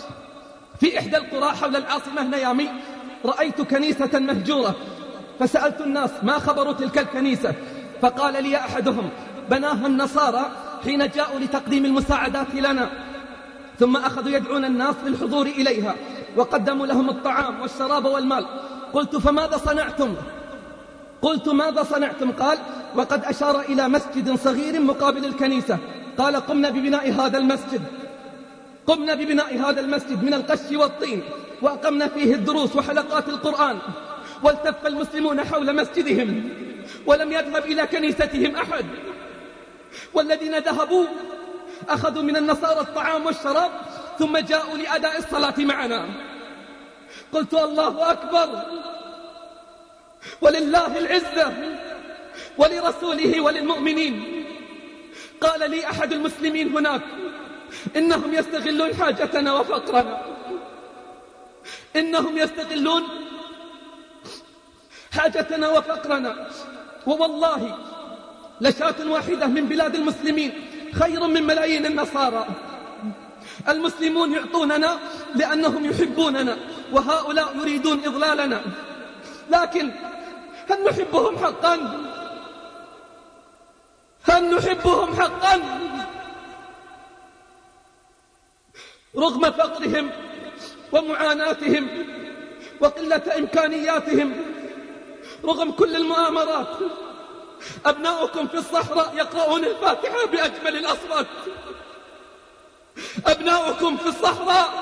في إحدى القرى حول العاصمة نيامي رأيت كنيسة مهجورة، فسألت الناس ما خبر تلك الكنيسة، فقال لي أحدهم: بناها النصارى حين جاءوا لتقديم المساعدات لنا، ثم أخذوا يدعون الناس للحضور إليها وقدموا لهم الطعام والشراب والمال. قلت: فماذا صنعتم؟ قلت: ماذا صنعتم؟ قال: وقد أشار إلى مسجد صغير مقابل الكنيسة. قال: قمنا ببناء هذا المسجد قمنا ببناء هذا المسجد من القش والطين، وأقمنا فيه الدروس وحلقات القرآن، والتف المسلمون حول مسجدهم ولم يذهب إلى كنيستهم أحد. والذين ذهبوا أخذوا من النصارى الطعام والشراب ثم جاءوا لأداء الصلاة معنا. قلت: الله أكبر، ولله العزة ولرسوله وللمؤمنين. قال لي أحد المسلمين هناك: إنهم يستغلون حاجتنا وفقرنا، إنهم يستغلون حاجتنا وفقرنا، ووالله لشاة واحدة من بلاد المسلمين خير من ملايين النصارى. المسلمون يعطوننا لأنهم يحبوننا، وهؤلاء يريدون إضلالنا. لكن هل نحبهم حقا؟ هل نحبهم حقا؟ رغم فقرهم ومعاناتهم وقلة إمكانياتهم رغم كل المؤامرات أبناؤكم في الصحراء يقرؤون الفاتحة بأجمل الأصوات. أبناؤكم في الصحراء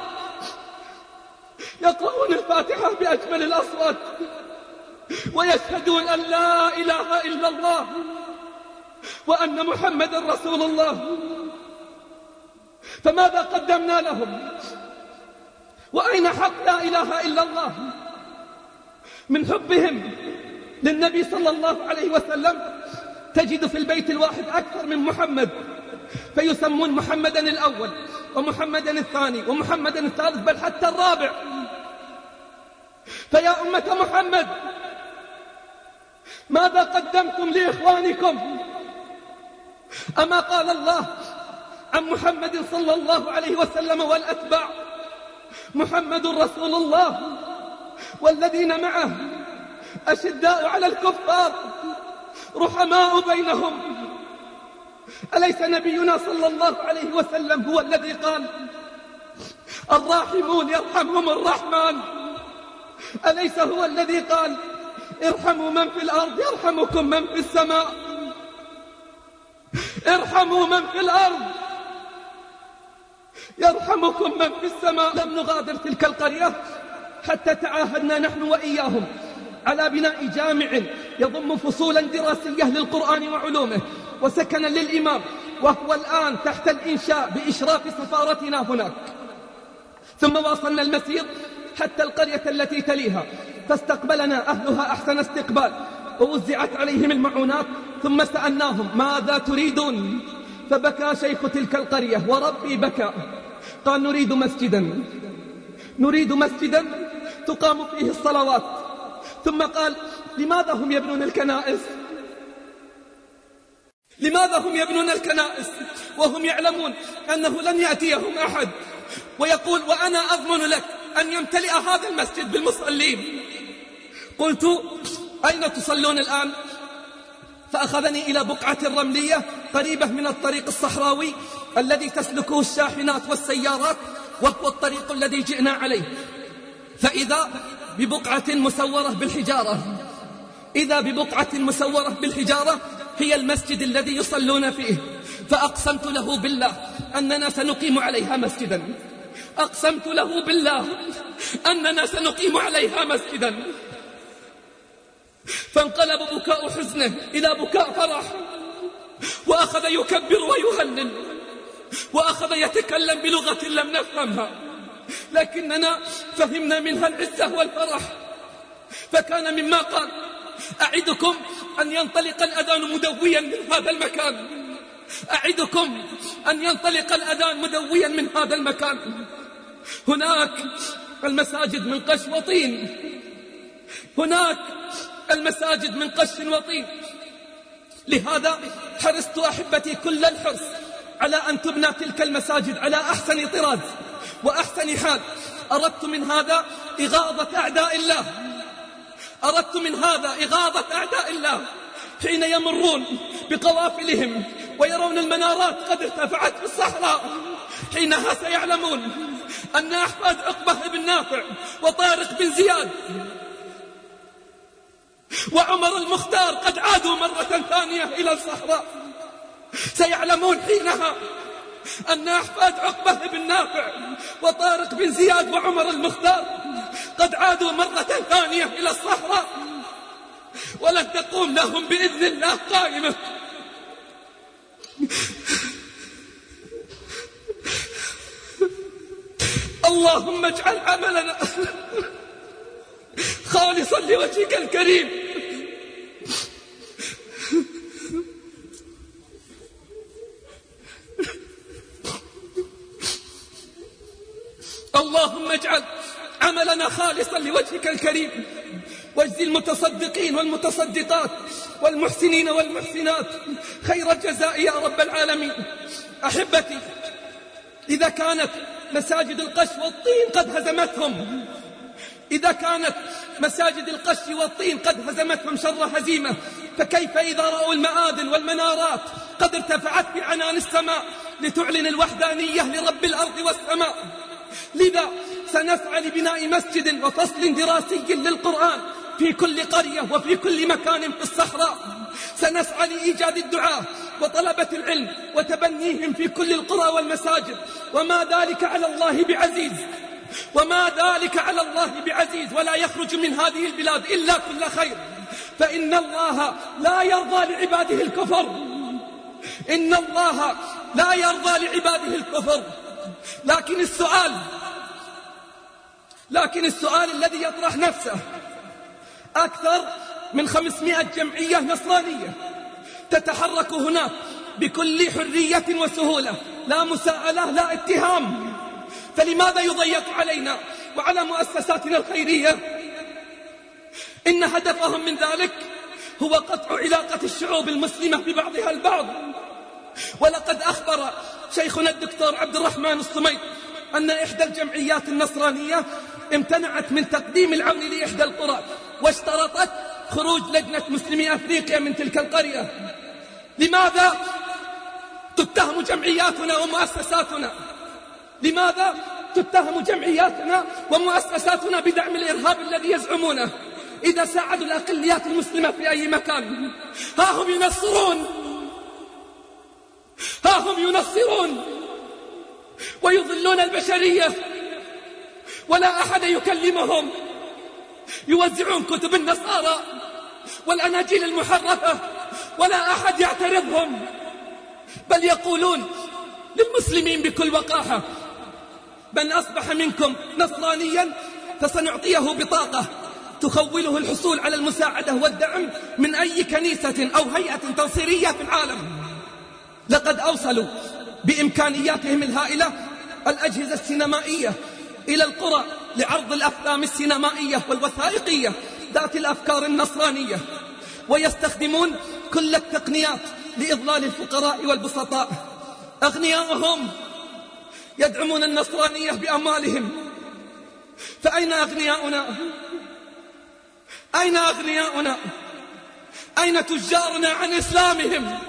يقرؤون الفاتحة بأجمل الأصوات ويشهدون أن لا إله إلا الله وأن محمد رسول الله. فماذا قدمنا لهم؟ وأين حق لا إله إلا الله؟ من حبهم للنبي صلى الله عليه وسلم تجد في البيت الواحد أكثر من محمد، فيسمون محمدا الأول ومحمدا الثاني ومحمدا الثالث بل حتى الرابع. فيا أمة محمد ماذا قدمتم لإخوانكم؟ أما قال الله عن محمد صلى الله عليه وسلم والأتباع محمد رسول الله والذين معه أشداء على الكفار رحماء بينهم. أليس نبينا صلى الله عليه وسلم هو الذي قال الراحمون يرحمهم الرحمن؟ أليس هو الذي قال ارحموا من في الأرض يرحمكم من في السماء؟ ارحموا من في الأرض يرحمكم من في السماء. لم نغادر تلك القرية حتى تعاهدنا نحن وإياهم على بناء جامع يضم فصولا دراسية للقرآن وعلومه وسكنا للإمام، وهو الآن تحت الإنشاء بإشراف سفارتنا هناك. ثم واصلنا المسير حتى القرية التي تليها فاستقبلنا أهلها أحسن استقبال ووزعت عليهم المعونات. ثم سألناهم ماذا تريدون؟ فبكى شيخ تلك القرية وربي بكى، قال نريد مسجدا، نريد مسجدا تقام فيه الصلوات. ثم قال لماذا هم يبنون الكنائس؟ لماذا هم يبنون الكنائس وهم يعلمون أنه لن يأتيهم أحد؟ ويقول وأنا أضمن لك أن يمتلئ هذا المسجد بالمصلين. قلت أين تصلون الآن؟ فأخذني إلى بقعة رملية قريبة من الطريق الصحراوي الذي تسلكه الشاحنات والسيارات، وهو الطريق الذي جئنا عليه. فإذا ببقعة مسورة بالحجارة، إذا ببقعة مسورة بالحجارة هي المسجد الذي يصلون فيه. فأقسمت له بالله أننا سنقيم عليها مسجدا، أقسمت له بالله أننا سنقيم عليها مسجدا. فانقلب بكاء حزنه إلى بكاء فرح، وأخذ يكبر ويهلل، وأخذ يتكلم بلغة لم نفهمها لكننا فهمنا منها العزة والفرح. فكان مما قال أعدكم أن ينطلق الأذان مدويا من هذا المكان، أعدكم أن ينطلق الأذان مدويا من هذا المكان. هناك المساجد من قش وطين، هناك المساجد من قش وطين. لهذا حرصت أحبتي كل الحرص على أن تبنى تلك المساجد على أحسن طراز وأحسن حال. أردت من هذا إغاظة أعداء الله، أردت من هذا إغاظة أعداء الله حين يمرون بقوافلهم ويرون المنارات قد ارتفعت في الصحراء، حينها سيعلمون أن أحفاد عقبة بن نافع وطارق بن زياد وعمر المختار قد عادوا مرة ثانية إلى الصحراء. سيعلمون حينها أن أحفاد عقبة بن نافع وطارق بن زياد وعمر المختار قد عادوا مرة ثانية إلى الصحراء، ولن تقوم لهم بإذن الله قائمة. اللهم اجعل عملنا خالصا لوجهك الكريم. اللهم اجعل عملنا خالصا لوجهك الكريم، واجزي المتصدقين والمتصدقات والمحسنين والمحسنات خير الجزاء يا رب العالمين. أحبتي، إذا كانت مساجد القش والطين قد هزمتهم، إذا كانت مساجد القش والطين قد هزمتهم شر هزيمة، فكيف إذا رأوا المآذن والمنارات قد ارتفعت بعنان السماء لتعلن الوحدانية لرب الأرض والسماء؟ لذا سنسعى لبناء مسجد وفصل دراسي للقرآن في كل قرية وفي كل مكان في الصحراء. سنسعى لإيجاد الدعاة وطلبة العلم وتبنيهم في كل القرى والمساجد، وما ذلك على الله بعزيز، وما ذلك على الله بعزيز. ولا يخرج من هذه البلاد إلا كل خير، فإن الله لا يرضى لعباده الكفر، إن الله لا يرضى لعباده الكفر. لكن السؤال لكن السؤال الذي يطرح نفسه، أكثر من خمسمائة جمعية نصرانية تتحرك هناك بكل حرية وسهولة، لا مساءلة لا اتهام، فلماذا يضيق علينا وعلى مؤسساتنا الخيرية؟ إن هدفهم من ذلك هو قطع علاقة الشعوب المسلمة ببعضها البعض. ولقد أخبر شيخنا الدكتور عبد الرحمن الصميد أن إحدى الجمعيات النصرانية امتنعت من تقديم العون لإحدى القرى، واشترطت خروج لجنة مسلمي أفريقيا من تلك القرية. لماذا تتهم جمعياتنا ومؤسساتنا؟ لماذا تتهم جمعياتنا ومؤسساتنا بدعم الإرهاب الذي يزعمونه إذا ساعدوا الأقليات المسلمة في أي مكان؟ ها هم ينصرون ها هم ينصرون ويضلون البشرية، ولا أحد يكلمهم. يوزعون كتب النصارى والأناجيل المحرفة ولا أحد يعترضهم، بل يقولون للمسلمين بكل وقاحة: من أصبح منكم نصرانيا فسنعطيه بطاقة تخوله الحصول على المساعدة والدعم من أي كنيسة أو هيئة تنصيرية في العالم. لقد أوصلوا بإمكانياتهم الهائلة الأجهزة السينمائية إلى القرى لعرض الأفلام السينمائية والوثائقية ذات الأفكار النصرانية، ويستخدمون كل التقنيات لإضلال الفقراء والبسطاء. أغنياءهم يدعمون النصرانية بأموالهم، فأين أغنياؤنا؟ أين أغنياؤنا؟ أين تجارنا عن إسلامهم؟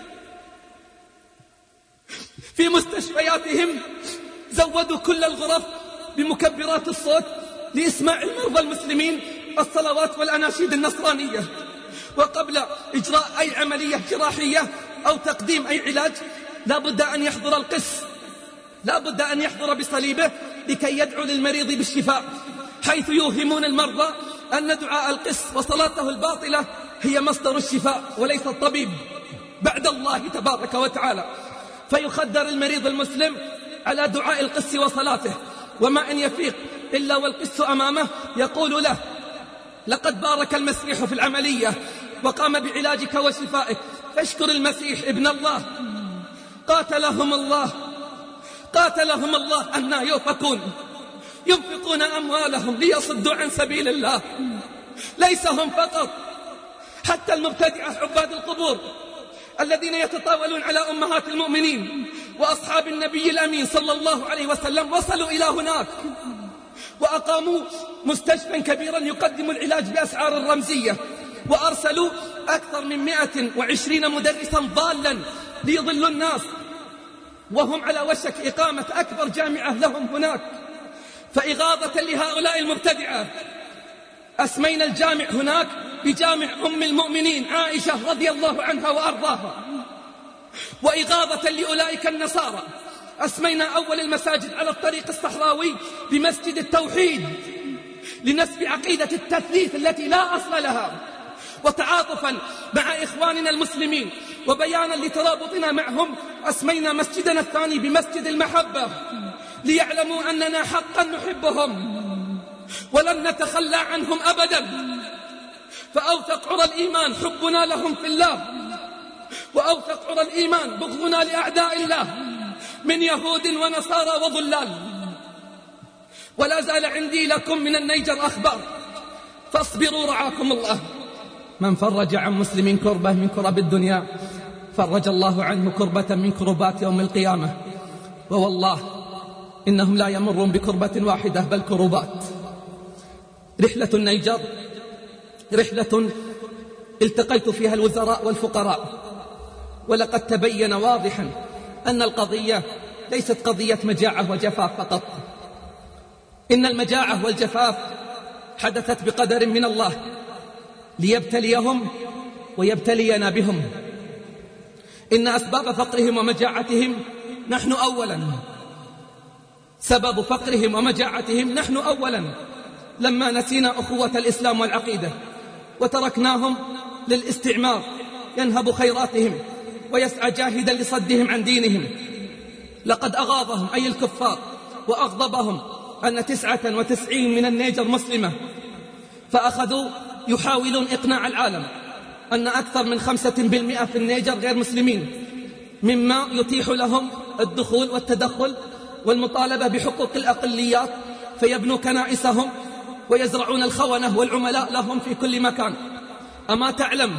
في مستشفياتهم زودوا كل الغرف بمكبرات الصوت لإسماع المرضى المسلمين الصلوات والأناشيد النصرانية. وقبل إجراء أي عملية جراحية أو تقديم أي علاج لا بد أن يحضر القس، لا بد أن يحضر بصليبه لكي يدعو للمريض بالشفاء، حيث يوهمون المرضى أن دعاء القس وصلاته الباطلة هي مصدر الشفاء وليس الطبيب بعد الله تبارك وتعالى. فيخدر المريض المسلم على دعاء القس وصلاته، وما أن يفيق إلا والقس أمامه يقول له: لقد بارك المسيح في العملية وقام بعلاجك وشفائك، فاشكر المسيح ابن الله. قاتلهم الله قاتلهم الله أن يوفكون، ينفقون أموالهم ليصدوا عن سبيل الله. ليس هم فقط، حتى المبتدعة عباد القبور الذين يتطاولون على أمهات المؤمنين وأصحاب النبي الأمين صلى الله عليه وسلم وصلوا إلى هناك وأقاموا مستشفى كبيرا يقدم العلاج بأسعار رمزية، وأرسلوا أكثر من مئة وعشرين مدرسا ضالا ليضلوا الناس، وهم على وشك إقامة أكبر جامعة لهم هناك. فإغاظة لهؤلاء المبتدعة أسمينا الجامع هناك بجامع أم المؤمنين عائشة رضي الله عنها وأرضاها. وإغاظة لأولئك النصارى أسمينا أول المساجد على الطريق الصحراوي بمسجد التوحيد لنسب عقيدة التثليث التي لا أصل لها. وتعاطفا مع إخواننا المسلمين وبيانا لترابطنا معهم أسمينا مسجدنا الثاني بمسجد المحبة، ليعلموا أننا حقا نحبهم ولن نتخلى عنهم أبدا. فأوثق عرى الإيمان حبنا لهم في الله، وأوثق عرى الإيمان بغضنا لأعداء الله من يهود ونصارى وضلال. ولا زال عندي لكم من النيجر أخبار، فاصبروا رعاكم الله. من فرج عن مسلم كربة من كرب الدنيا فرج الله عنه كربة من كربات يوم القيامة. ووالله إنهم لا يمرون بكربة واحدة بل كربات. رحلة النيجر رحلة التقيت فيها الوزراء والفقراء، ولقد تبين واضحا أن القضية ليست قضية مجاعة وجفاف فقط، إن المجاعة والجفاف حدثت بقدر من الله ليبتليهم ويبتلينا بهم. إن أسباب فقرهم ومجاعتهم نحن أولا، سبب فقرهم ومجاعتهم نحن أولا، لما نسينا أخوة الإسلام والعقيدة وتركناهم للاستعمار ينهب خيراتهم ويسعى جاهدا لصدهم عن دينهم. لقد أغاظهم أي الكفار وأغضبهم أن تسعة وتسعين من النيجر مسلمة، فأخذوا يحاولون إقناع العالم أن أكثر من خمسة بالمئة في النيجر غير مسلمين، مما يتيح لهم الدخول والتدخل والمطالبة بحقوق الأقليات، فيبنوا كنائسهم ويزرعون الخونة والعملاء لهم في كل مكان. أما تعلم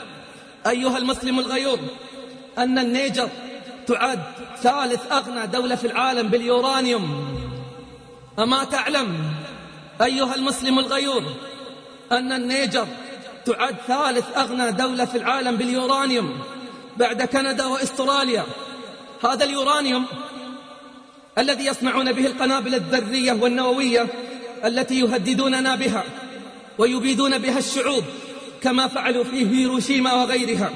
أيها المسلم الغيور أن النيجر تعد ثالث أغنى دولة في العالم باليورانيوم؟ أما تعلم أيها المسلم الغيور أن النيجر تعد ثالث أغنى دولة في العالم باليورانيوم بعد كندا وأستراليا؟ هذا اليورانيوم الذي يصنعون به القنابل الذرية والنووية التي يهددوننا بها ويبيدون بها الشعوب كما فعلوا في هيروشيما وغيرها.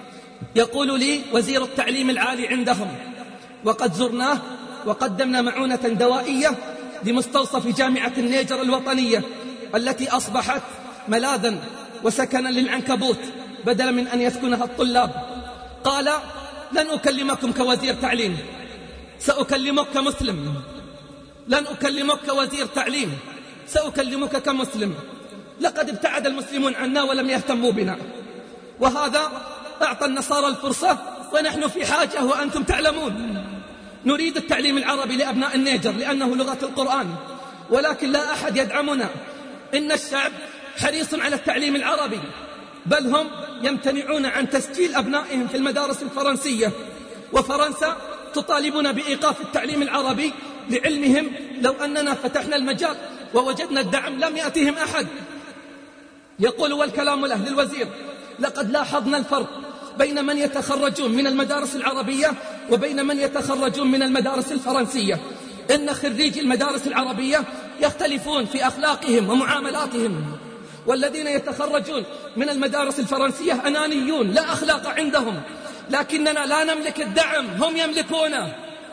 يقول لي وزير التعليم العالي عندهم، وقد زرناه وقدمنا معونة دوائية لمستوصف جامعة النيجر الوطنية التي أصبحت ملاذا وسكنا للعنكبوت بدلا من أن يسكنها الطلاب. قال: لن أكلمكم كوزير تعليم، سأكلمك كمسلم. لن أكلمك كوزير تعليم، سأكلمك كمسلم. لقد ابتعد المسلمون عنا ولم يهتموا بنا، وهذا أعطى النصارى الفرصة ونحن في حاجة وأنتم تعلمون. نريد التعليم العربي لأبناء النيجر لأنه لغة القرآن، ولكن لا أحد يدعمنا. إن الشعب حريص على التعليم العربي، بل هم يمتنعون عن تسجيل أبنائهم في المدارس الفرنسية، وفرنسا تطالبنا بإيقاف التعليم العربي لعلمهم لو أننا فتحنا المجال ووجدنا الدعم لم يأتهم أحد. يقول والكلام له للوزير: لقد لاحظنا الفرق بين من يتخرجون من المدارس العربية وبين من يتخرجون من المدارس الفرنسية. إن خريجي المدارس العربية يختلفون في أخلاقهم ومعاملاتهم، والذين يتخرجون من المدارس الفرنسية أنانيون لا أخلاق عندهم. لكننا لا نملك الدعم، هم يملكونه.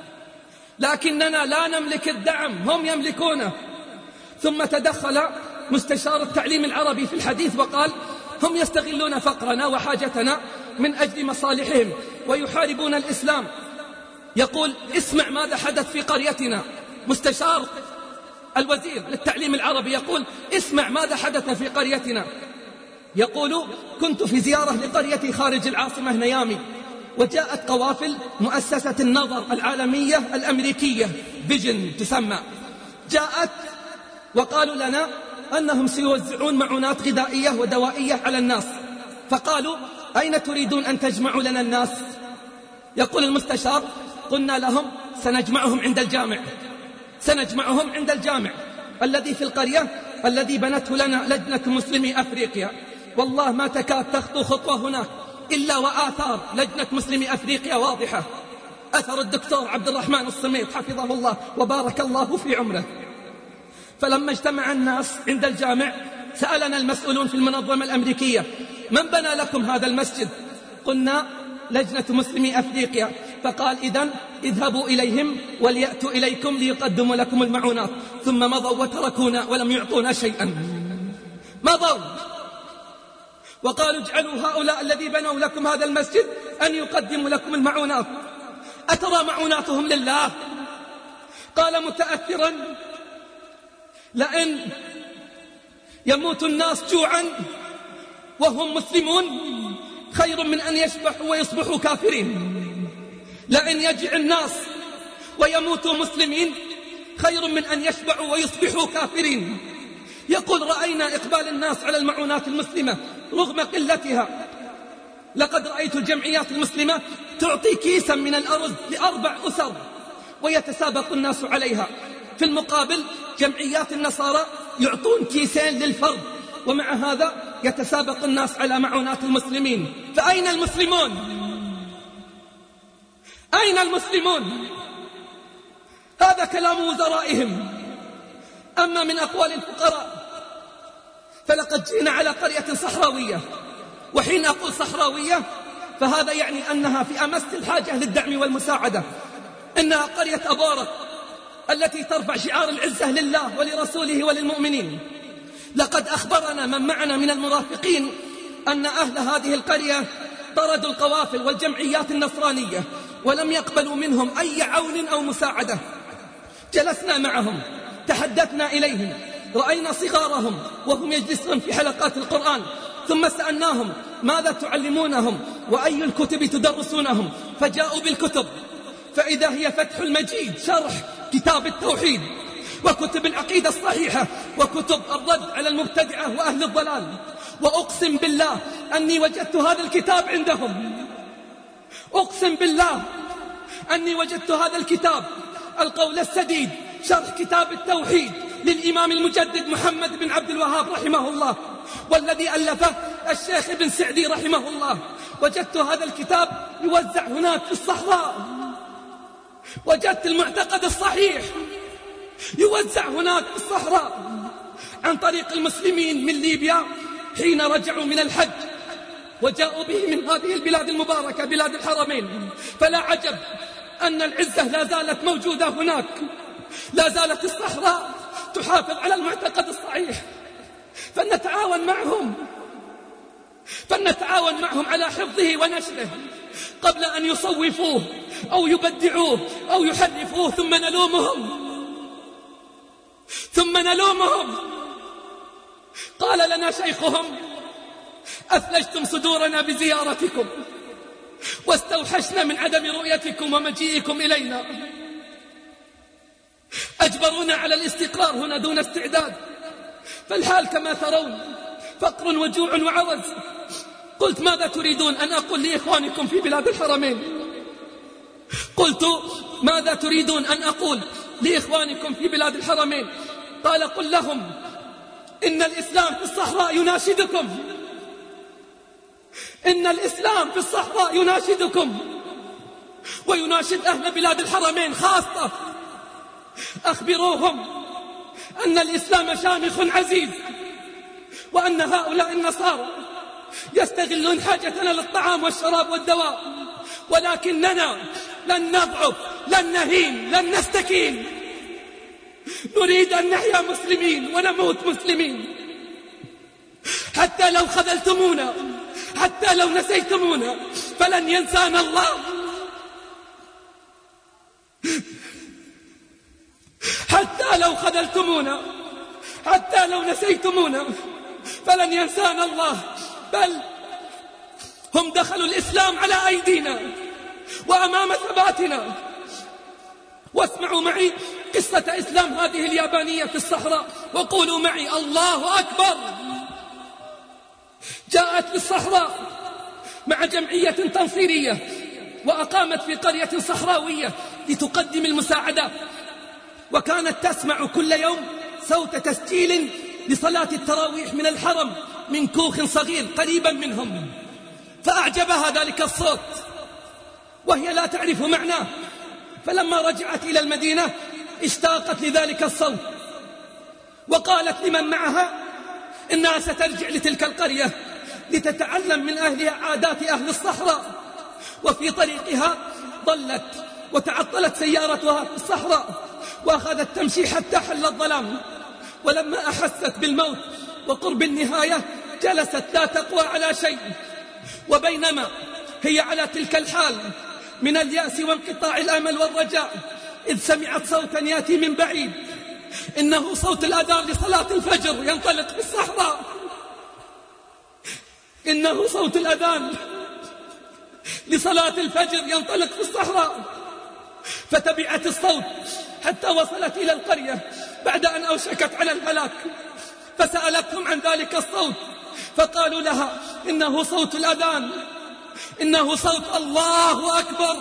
لكننا لا نملك الدعم، هم يملكونه. ثم تدخل مستشار التعليم العربي في الحديث وقال: هم يستغلون فقرنا وحاجتنا من أجل مصالحهم ويحاربون الإسلام. يقول: اسمع ماذا حدث في قريتنا. مستشار الوزير للتعليم العربي يقول: اسمع ماذا حدث في قريتنا. يقول: كنت في زيارة لقريتي خارج العاصمة نيامي، وجاءت قوافل مؤسسة النظر العالمية الأمريكية فيجن تسمى، جاءت وقالوا لنا أنهم سيوزعون معونات غذائية ودوائية على الناس، فقالوا: أين تريدون أن تجمعوا لنا الناس؟ يقول المستشار: قلنا لهم سنجمعهم عند الجامع، سنجمعهم عند الجامع الذي في القرية الذي بنته لنا لجنة مسلمي أفريقيا. والله ما تكاد تخطو خطوة هناك إلا وآثار لجنة مسلمي أفريقيا واضحة، أثر الدكتور عبد الرحمن الصميت حفظه الله وبارك الله في عمره. فلما اجتمع الناس عند الجامع سألنا المسؤولون في المنظمة الأمريكية: من بنى لكم هذا المسجد؟ قلنا: لجنة مسلمي أفريقيا. فقال: إذن اذهبوا إليهم وليأتوا إليكم ليقدموا لكم المعونات. ثم مضوا وتركونا ولم يعطونا شيئا. مضوا وقالوا: اجعلوا هؤلاء الذي بنوا لكم هذا المسجد أن يقدموا لكم المعونات. أترى معوناتهم لله؟ قال متأثرا: لئن يموت الناس جوعا وهم مسلمون خير من أن يشبحوا ويصبحوا كافرين. لئن يجع الناس ويموتوا مسلمين خير من أن يشبعوا ويصبحوا كافرين. يقول: رأينا إقبال الناس على المعونات المسلمة رغم قلتها. لقد رأيت الجمعيات المسلمة تعطي كيسا من الأرز لأربع أسر ويتسابق الناس عليها، في المقابل جمعيات النصارى يعطون كيسين للفرد، ومع هذا يتسابق الناس على معونات المسلمين. فأين المسلمون؟ أين المسلمون؟ هذا كلام وزرائهم. أما من أقوال الفقراء فلقد جئنا على قرية صحراوية، وحين أقول صحراوية فهذا يعني أنها في أمس الحاجة للدعم والمساعدة. إنها قرية أبارة التي ترفع شعار العزة لله ولرسوله وللمؤمنين. لقد أخبرنا من معنا من المرافقين أن أهل هذه القرية طردوا القوافل والجمعيات النصرانية ولم يقبلوا منهم أي عون أو مساعدة. جلسنا معهم، تحدثنا إليهم، رأينا صغارهم وهم يجلسون في حلقات القرآن، ثم سألناهم ماذا تعلمونهم وأي الكتب تدرسونهم، فجاءوا بالكتب، فإذا هي فتح المجيد شرح كتاب التوحيد، وكتب العقيدة الصحيحة، وكتب الرد على المبتدعة وأهل الضلال. وأقسم بالله أني وجدت هذا الكتاب عندهم، أقسم بالله أني وجدت هذا الكتاب القول السديد شرح كتاب التوحيد للإمام المجدد محمد بن عبد الوهاب رحمه الله، والذي ألفه الشيخ ابن سعدي رحمه الله. وجدت هذا الكتاب يوزع هناك في الصحراء، وجدت المعتقد الصحيح يوزع هناك في الصحراء عن طريق المسلمين من ليبيا حين رجعوا من الحج وجاءوا به من هذه البلاد المباركة بلاد الحرمين. فلا عجب أن العزة لا زالت موجودة هناك، لا زالت الصحراء تحافظ على المعتقد الصحيح، فلنتعاون معهم فلنتعاون معهم على حفظه ونشره قبل أن يصوفوه أو يبدعوه أو يحرفوه ثم نلومهم ثم نلومهم. قال لنا شيخهم: أثلجتم صدورنا بزيارتكم واستوحشنا من عدم رؤيتكم ومجيئكم إلينا، أجبرونا على الاستقرار هنا دون استعداد، فالحال كما ترون فقر وجوع وعوز. قلت: ماذا تريدون أن أقول لإخوانكم في بلاد الحرمين؟ قلت: ماذا تريدون أن أقول لإخوانكم في بلاد الحرمين؟ قال: قل لهم إن الإسلام في الصحراء يناشدكم، إن الإسلام في الصحراء يناشدكم ويناشد أهل بلاد الحرمين خاصة. أخبروهم أن الإسلام شامخ عزيز، وأن هؤلاء النصارى يستغلون حاجتنا للطعام والشراب والدواء، ولكننا لن نضعف، لن نهين، لن نستكين. نريد أن نحيا مسلمين ونموت مسلمين، حتى لو خذلتمونا، حتى لو نسيتمونا فلن ينسانا الله، حتى لو خذلتمونا، حتى لو نسيتمونا فلن ينسانا الله، بل هم دخلوا الإسلام على أيدينا وأمام ثباتنا. واسمعوا معي قصة إسلام هذه اليابانية في الصحراء، وقولوا معي: الله أكبر. جاءت للصحراء مع جمعية تنصيرية وأقامت في قرية صحراوية لتقدم المساعدات، وكانت تسمع كل يوم صوت تسجيل لصلاة التراويح من الحرم من كوخ صغير قريبا منهم، فأعجبها ذلك الصوت وهي لا تعرف معناه. فلما رجعت إلى المدينة اشتاقت لذلك الصوت، وقالت لمن معها إنها سترجع لتلك القرية لتتعلم من أهلها عادات أهل الصحراء. وفي طريقها ضلت وتعطلت سيارتها في الصحراء، وأخذت تمشي حتى حل الظلام، ولما أحست بالموت وقرب النهاية جلست لا تقوى على شيء. وبينما هي على تلك الحال من اليأس وانقطاع الأمل والرجاء، إذ سمعت صوتا يأتي من بعيد، إنه صوت الأذان لصلاة الفجر ينطلق في الصحراء، إنه صوت الأذان لصلاة الفجر ينطلق في الصحراء. فتبعت الصوت حتى وصلت إلى القرية بعد أن أوشكت على الهلاك، فسألتهم عن ذلك الصوت، فقالوا لها: إنه صوت الأذان، إنه صوت الله أكبر،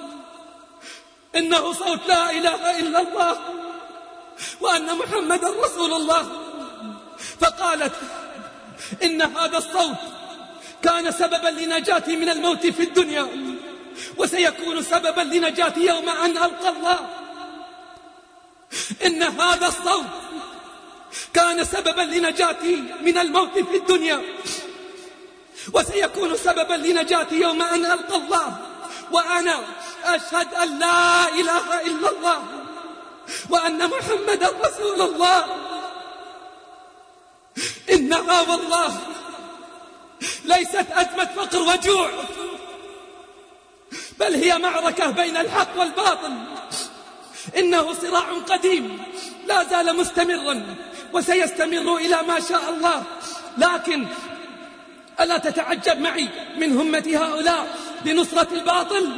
إنه صوت لا إله إلا الله وأن محمد رسول الله. فقالت: إن هذا الصوت كان سببا لنجاتي من الموت في الدنيا، وسيكون سببا لنجاتي يوم أن ألقى الله. إن هذا الصوت كان سببا لنجاتي من الموت في الدنيا، وسيكون سببا لنجاتي يوم أن ألقى الله وأنا أشهد أن لا إله إلا الله وأن محمدا رسول الله. إنها والله ليست أزمة فقر وجوع، بل هي معركة بين الحق والباطل. إنه صراع قديم لا زال مستمرا وسيستمر إلى ما شاء الله. لكن ألا تتعجب معي من همة هؤلاء لنصرة الباطل؟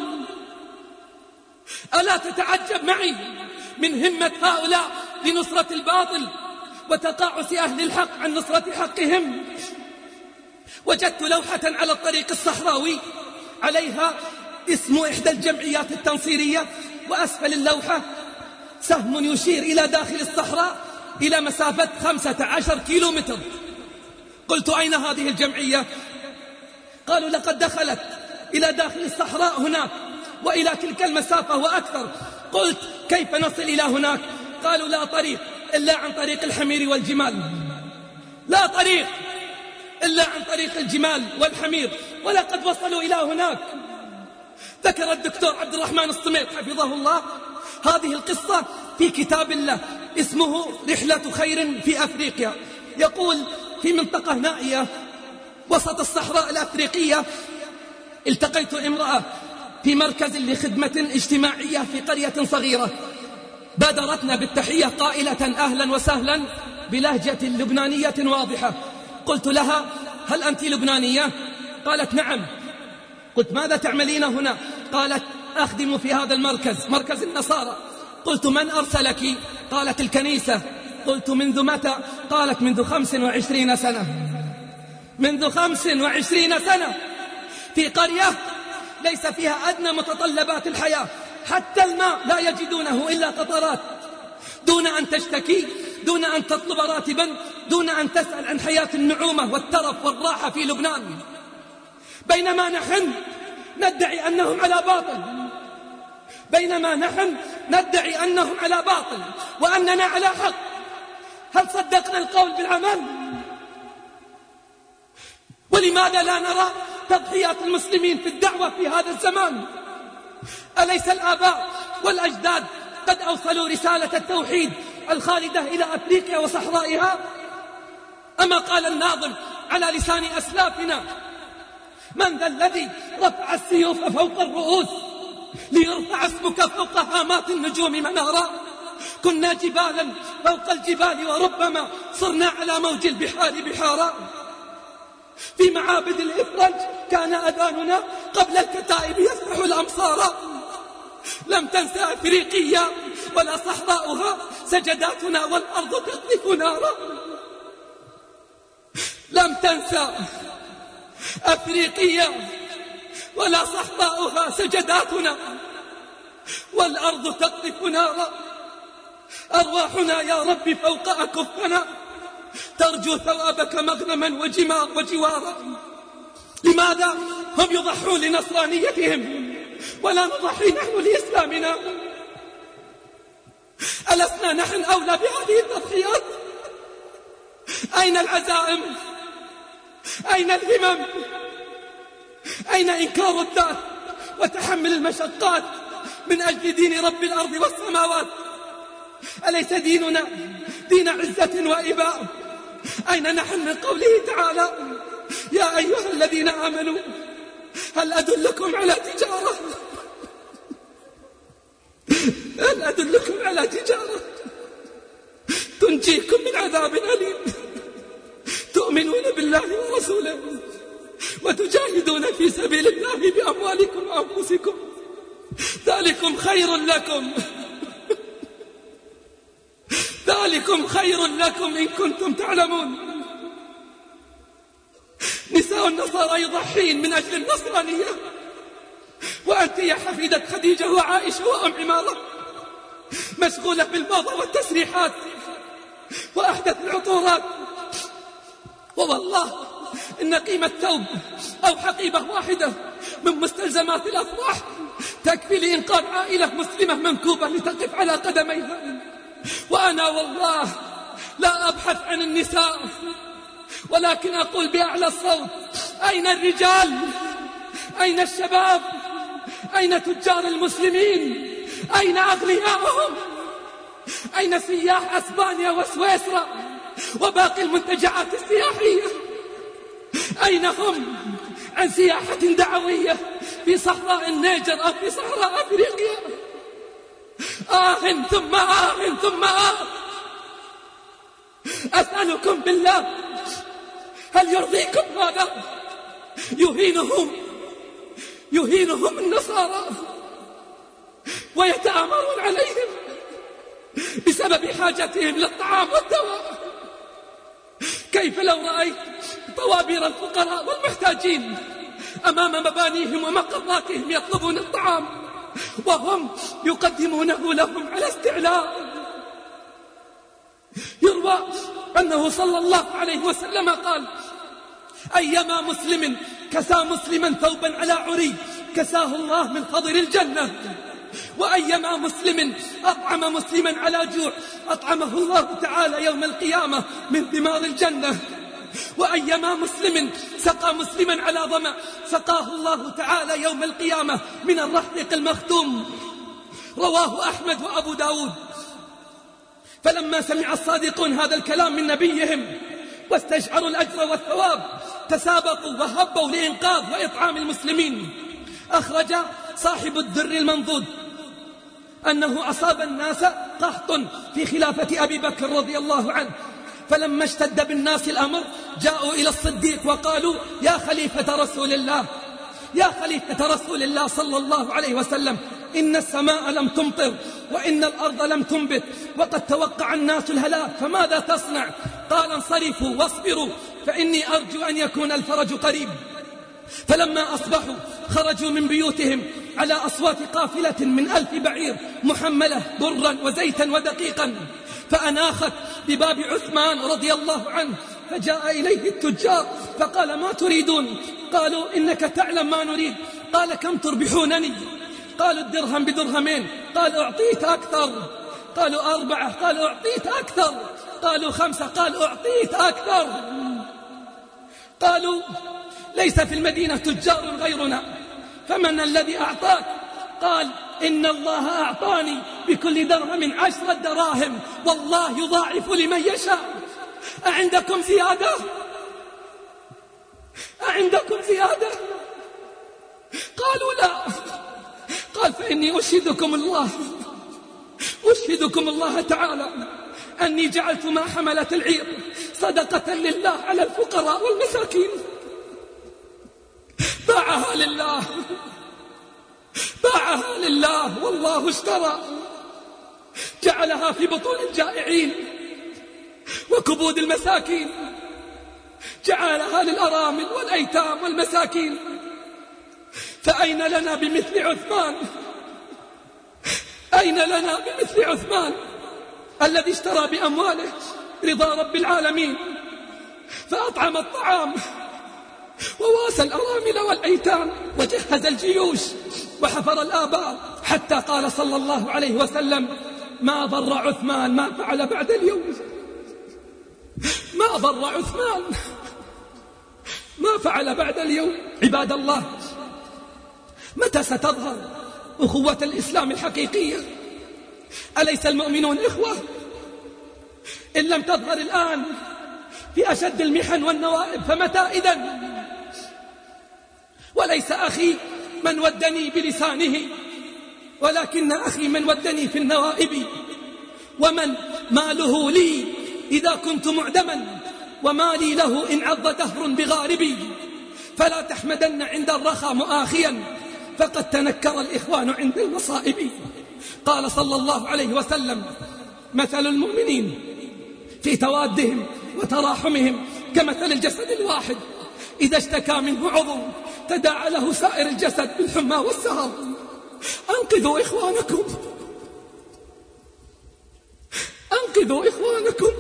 ألا تتعجب معي من همة هؤلاء لنصرة الباطل وتقاعس أهل الحق عن نصرة حقهم؟ وجدت لوحة على الطريق الصحراوي عليها اسم إحدى الجمعيات التنصيرية، وأسفل اللوحة سهم يشير إلى داخل الصحراء إلى مسافة خمسة عشر كيلو متر. قلت أين هذه الجمعية؟ قالوا لقد دخلت إلى داخل الصحراء هناك وإلى تلك المسافة وأكثر. قلت كيف نصل إلى هناك؟ قالوا لا طريق إلا عن طريق الحمير والجمال، لا طريق إلا عن طريق الجمال والحمير، ولقد وصلوا إلى هناك. ذكر الدكتور عبد الرحمن الصميت حفظه الله هذه القصة في كتاب له اسمه رحلة خير في أفريقيا. يقول في منطقة نائية وسط الصحراء الأفريقية التقيت امرأة في مركز لخدمة اجتماعية في قرية صغيرة، بادرتنا بالتحية قائلة أهلا وسهلا بلهجة لبنانية واضحة. قلت لها هل أنت لبنانية؟ قالت نعم. قلت ماذا تعملين هنا؟ قالت أخدم في هذا المركز، مركز النصارى. قلت من أرسلك؟ قالت الكنيسة. قلت منذ متى؟ قالت منذ خمس وعشرين سنة. منذ خمس وعشرين سنة في قرية ليس فيها أدنى متطلبات الحياة، حتى الماء لا يجدونه إلا قطرات، دون أن تشتكي، دون أن تطلب راتبا، دون أن تسأل عن حياة النعومة والترف والراحة في لبنان. بينما نحن ندعي أنهم على باطل، بينما نحن ندعي أنهم على باطل وأننا على حق. هل صدقنا القول بالعمل؟ ولماذا لا نرى تضحيات المسلمين في الدعوة في هذا الزمان؟ أليس الآباء والأجداد قد أوصلوا رسالة التوحيد الخالدة إلى أفريقيا وصحرائها؟ أما قال الناظم على لسان أسلافنا من ذا الذي رفع السيوف فوق الرؤوس ليرفع اسمك فوق هامات النجوم منارا؟ كنا جبالا فوق الجبال وربما صرنا على موج البحار بحارا. في معابد الإفرنج كان أذاننا قبل الكتائب يفتح الأمصار. لم تنسى أفريقيا ولا صحراؤها سجداتنا والأرض تقذف نارا. لم تنسى أفريقيا ولا صحراؤها سجداتنا والأرض تقذف نارا. أرواحنا يا رب فوق أكفنا ترجو ثوابك مغنما وجمار وجوارا. لماذا هم يضحون لنصرانيتهم ولا نضحي نحن لإسلامنا؟ ألسنا نحن أولى بهذه التضحيات؟ أين العزائم؟ أين الهمم؟ أين إنكار الذات وتحمل المشقات من أجل دين رب الأرض والسماوات؟ أليس ديننا دين عزة وإباء؟ أين نحن من قوله تعالى يا أيها الذين آمنوا هل أدلكم على تجارة هل أدلكم على تجارة تنجيكم من عذاب أليم تؤمنون بالله ورسوله وتجاهدون في سبيل الله بأموالكم وأنفسكم ذلكم خير لكم ذلكم خير لكم إن كنتم تعلمون. نساء النصارى يضحين من أجل النصرانية، وأنت يا حفيدة خديجة وعائشة وأم عمارة مشغولة بالموضة والتسريحات وأحدث العطورات. ووالله إن قيمة ثوب أو حقيبة واحدة من مستلزمات الأفراح تكفي لإنقاذ عائلة مسلمة منكوبة لتقف على قدميها. وأنا والله لا أبحث عن النساء، ولكن أقول بأعلى الصوت: أين الرجال؟ أين الشباب؟ أين تجار المسلمين؟ أين أغنياءهم؟ أين سياح أسبانيا وسويسرا وباقي المنتجعات السياحية؟ أين هم عن سياحة دعوية في صحراء النيجر أو في صحراء أفريقيا؟ آه ثم آه ثم آه. أسألكم بالله، هل يرضيكم هذا؟ يهينهم يهينهم النصارى ويتآمرون عليهم بسبب حاجتهم للطعام والدواء. كيف لو رأيت طوابير الفقراء والمحتاجين أمام مبانيهم ومقراتهم يطلبون الطعام وهم يقدمونه لهم على استعلاء؟ يروى أنه صلى الله عليه وسلم قال: أيما مسلم كسى مسلما ثوبا على عري كساه الله من خضر الجنة، وأيما مسلم أطعم مسلما على جوع أطعمه الله تعالى يوم القيامة من ثمار الجنة، وأيما مسلم سقى مسلما على ظمأ سقاه الله تعالى يوم القيامة من الرحيق المختوم. رواه أحمد وأبو داود. فلما سمع الصادقون هذا الكلام من نبيهم واستشعروا الأجر والثواب تسابقوا وهبوا لإنقاذ وإطعام المسلمين. أخرج صاحب الدر المنضود أنه أصاب الناس قحط في خلافة أبي بكر رضي الله عنه، فلما اشتد بالناس الأمر جاءوا إلى الصديق وقالوا: يا خليفة رسول الله يا خليفة رسول الله صلى الله عليه وسلم، إن السماء لم تمطر وإن الأرض لم تنبت وقد توقع الناس الهلاك، فماذا تصنع؟ قال: انصرفوا واصبروا فإني أرجو أن يكون الفرج قريب. فلما أصبحوا خرجوا من بيوتهم على أصوات قافلة من ألف بعير محملة برا وزيتا ودقيقا، فأناخت بباب عثمان رضي الله عنه، فجاء إليه التجار فقال: ما تريدون؟ قالوا: إنك تعلم ما نريد. قال: كم تربحونني؟ قالوا: الدرهم بدرهمين. قال: أعطيت أكثر. قالوا: أربعة. قال: أعطيت أكثر. قالوا: خمسة. قال: أعطيت أكثر. قالوا: ليس في المدينة تجار غيرنا، فمن الذي أعطاك؟ قال: إن الله أعطاني بكل درهم عشرة دراهم، والله يضاعف لمن يشاء. أعندكم زيادة؟ أعندكم زيادة؟ قالوا: لا. قال: فإني أشهدكم الله أشهدكم الله تعالى أني جعلت ما حملت العير صدقة لله على الفقراء والمساكين. باعها لله باعها لله والله اشترى، جعلها في بطون الجائعين وكبود المساكين، جعلها للأرامل والأيتام والمساكين. فأين لنا بمثل عثمان؟ أين لنا بمثل عثمان الذي اشترى بأمواله رضا رب العالمين، فأطعم الطعام وواسى الأرامل والأيتام وجهز الجيوش وحفر الآبار، حتى قال صلى الله عليه وسلم: ما ضر عثمان ما فعل بعد اليوم. ما ضر عثمان ما فعل بعد اليوم. عباد الله، متى ستظهر أخوة الإسلام الحقيقية؟ أليس المؤمنون إخوة؟ إن لم تظهر الآن في أشد المحن والنوائب فمتى إذن؟ وليس أخي من ودني بلسانه، ولكن أخي من ودني في النوائب. ومن ماله لي إذا كنت معدما، ومالي له إن عض دهر بغاربي. فلا تحمدن عند الرخى مؤاخيا، فقد تنكر الإخوان عند المصائب. قال صلى الله عليه وسلم: مثل المؤمنين في توادهم وتراحمهم كمثل الجسد الواحد، إذا اشتكى منه عضو تداعى له سائر الجسد بالحمى والسهر. أنقذوا إخوانكم أنقذوا إخوانكم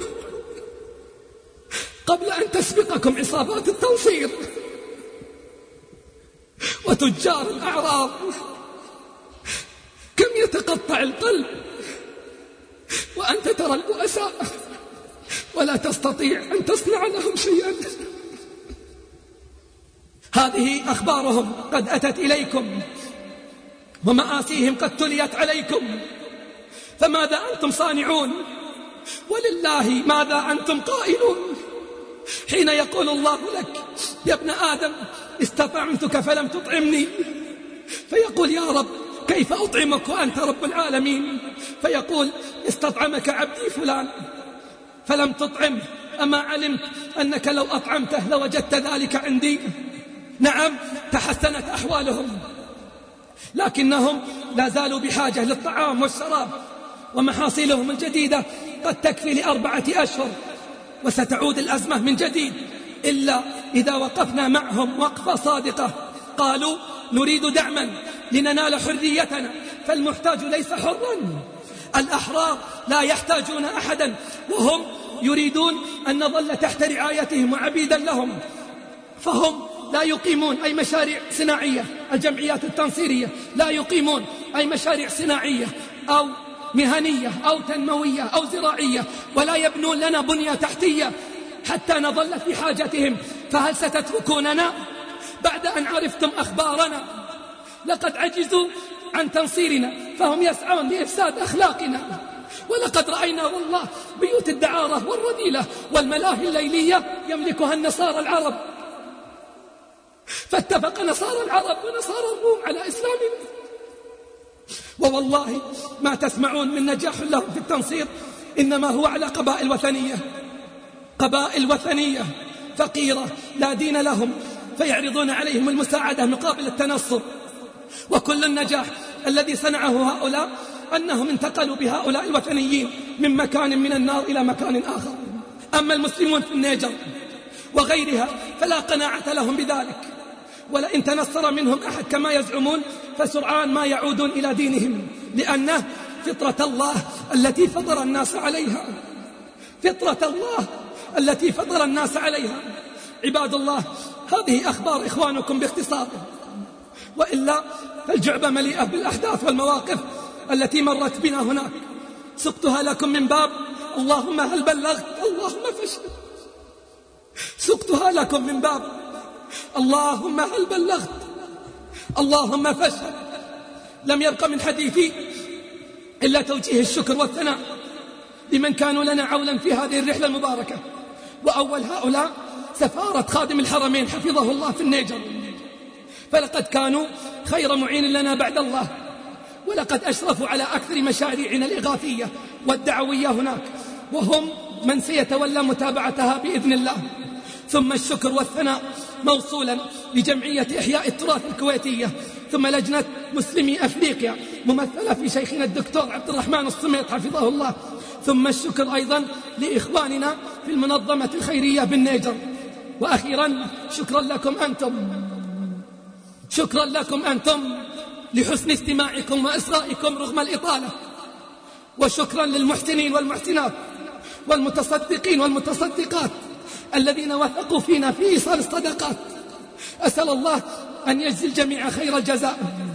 قبل أن تسبقكم عصابات التنصير وتجار الأعراض. كم يتقطع القلب وأنت ترى البؤساء ولا تستطيع أن تصنع لهم شيئا. هذه أخبارهم قد أتت إليكم ومآسيهم قد تليت عليكم، فماذا أنتم صانعون؟ ولله ماذا أنتم قائلون حين يقول الله لك يا ابن آدم استطعمتك فلم تطعمني، فيقول يا رب كيف أطعمك وأنت رب العالمين؟ فيقول استطعمك عبدي فلان فلم تطعمه، أما علمت أنك لو أطعمته لوجدت ذلك عندي؟ نعم تحسنت أحوالهم، لكنهم لا زالوا بحاجة للطعام والشراب، ومحاصيلهم الجديدة قد تكفي لأربعة أشهر، وستعود الأزمة من جديد إلا إذا وقفنا معهم وقفة صادقة. قالوا نريد دعما لننال حريتنا، فالمحتاج ليس حرا، الأحرار لا يحتاجون أحدا، وهم يريدون أن نظل تحت رعايتهم وعبيدا لهم، فهم لا يقيمون أي مشاريع صناعية. الجمعيات التنصيرية لا يقيمون أي مشاريع صناعية أو مهنية أو تنموية أو زراعية، ولا يبنون لنا بنية تحتية حتى نظل في حاجتهم. فهل ستتركوننا بعد أن عرفتم أخبارنا؟ لقد عجزوا عن تنصيرنا، فهم يسعون لإفساد أخلاقنا. ولقد رأينا والله بيوت الدعارة والرذيلة والملاهي الليلية يملكها النصارى العرب، فاتفق نصارى العرب ونصارى الروم على إسلامنا، ووالله ما تسمعون من نجاح لهم في التنصير إنما هو على قبائل وثنية، قبائل وثنية فقيرة لا دين لهم، فيعرضون عليهم المساعدة مقابل التنصر. وكل النجاح الذي صنعه هؤلاء أنهم انتقلوا بهؤلاء الوثنيين من مكان من النار إلى مكان آخر. أما المسلمون في النيجر وغيرها فلا قناعة لهم بذلك، ولئن تنصر منهم أحد كما يزعمون فسرعان ما يعودون إلى دينهم، لأنه فطرة الله التي فطر الناس عليها، فطرة الله التي فطر الناس عليها. عباد الله، هذه أخبار إخوانكم باختصار، وإلا فالجعبة مليئة بالأحداث والمواقف التي مرت بنا هناك. سقتها لكم من باب اللهم هل بلغت اللهم فاشهد، سقتها لكم من باب اللهم هل بلغت اللهم فاشهد. لم يبق من حديثي إلا توجيه الشكر والثناء لمن كانوا لنا عونا في هذه الرحلة المباركة، وأول هؤلاء سفارة خادم الحرمين حفظه الله في النيجر، فلقد كانوا خير معين لنا بعد الله، ولقد أشرفوا على أكثر مشاريعنا الإغاثية والدعوية هناك، وهم من سيتولى متابعتها بإذن الله. ثم الشكر والثناء موصولا لجمعية إحياء التراث الكويتية، ثم لجنة مسلمي أفريقيا ممثلة في شيخنا الدكتور عبد الرحمن الصميط حفظه الله، ثم الشكر أيضا لإخواننا في المنظمة الخيرية بالنيجر. وأخيرا شكرا لكم أنتم، شكرا لكم أنتم لحسن استماعكم وإصغائكم رغم الإطالة، وشكرا للمحسنين والمحسنات والمتصدقين والمتصدقات الذين وثقوا فينا في إيصال الصدقات. أسأل الله أن يجزي الجميع خير الجزاء.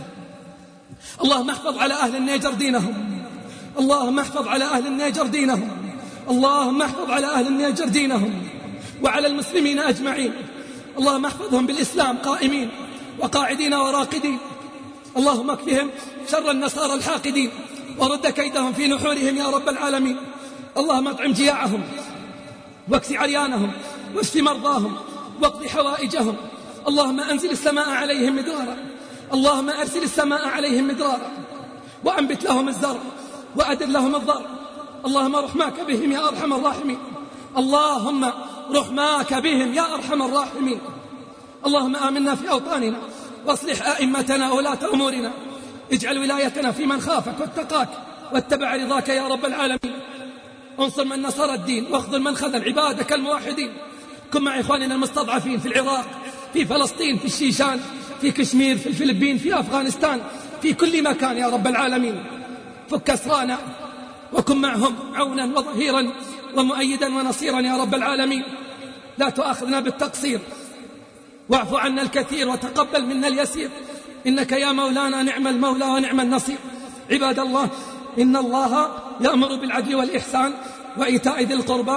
اللهم احفظ على أهل النيجر دينهم، اللهم احفظ على أهل النيجر دينهم، اللهم احفظ على أهل النيجر دينهم وعلى المسلمين أجمعين. اللهم احفظهم بالإسلام قائمين وقاعدين وراقدين. اللهم اكفهم شر النصارى الحاقدين ورد كيدهم في نحورهم يا رب العالمين. اللهم اطعم جياعهم واكس عريانهم واشف مرضاهم واقض حوائجهم. اللهم أنزل السماء عليهم مدرارا، اللهم أرسل السماء عليهم مدرارا وأنبت لهم الزرع وأدر لهم الضرع. اللهم رحماك بهم يا أرحم الراحمين، اللهم رحماك بهم يا أرحم الراحمين. اللهم آمنا في أوطاننا واصلح أئمتنا وولاة أمورنا، اجعل ولايتنا في من خافك واتقاك واتبع رضاك يا رب العالمين. انصر من نصر الدين واخذل من خذل عبادك الموحدين. كن مع إخواننا المستضعفين في العراق، في فلسطين، في الشيشان، في كشمير، في الفلبين، في أفغانستان، في كل مكان يا رب العالمين. فك أسرانا وكن معهم عونا وظهيرا ومؤيدا ونصيرا يا رب العالمين. لا تؤاخذنا بالتقصير واعف عنا الكثير وتقبل منا اليسير، إنك يا مولانا نعم المولى ونعم النصير. عباد الله، إن الله يأمر بالعدل والإحسان وإيتاء ذي القربى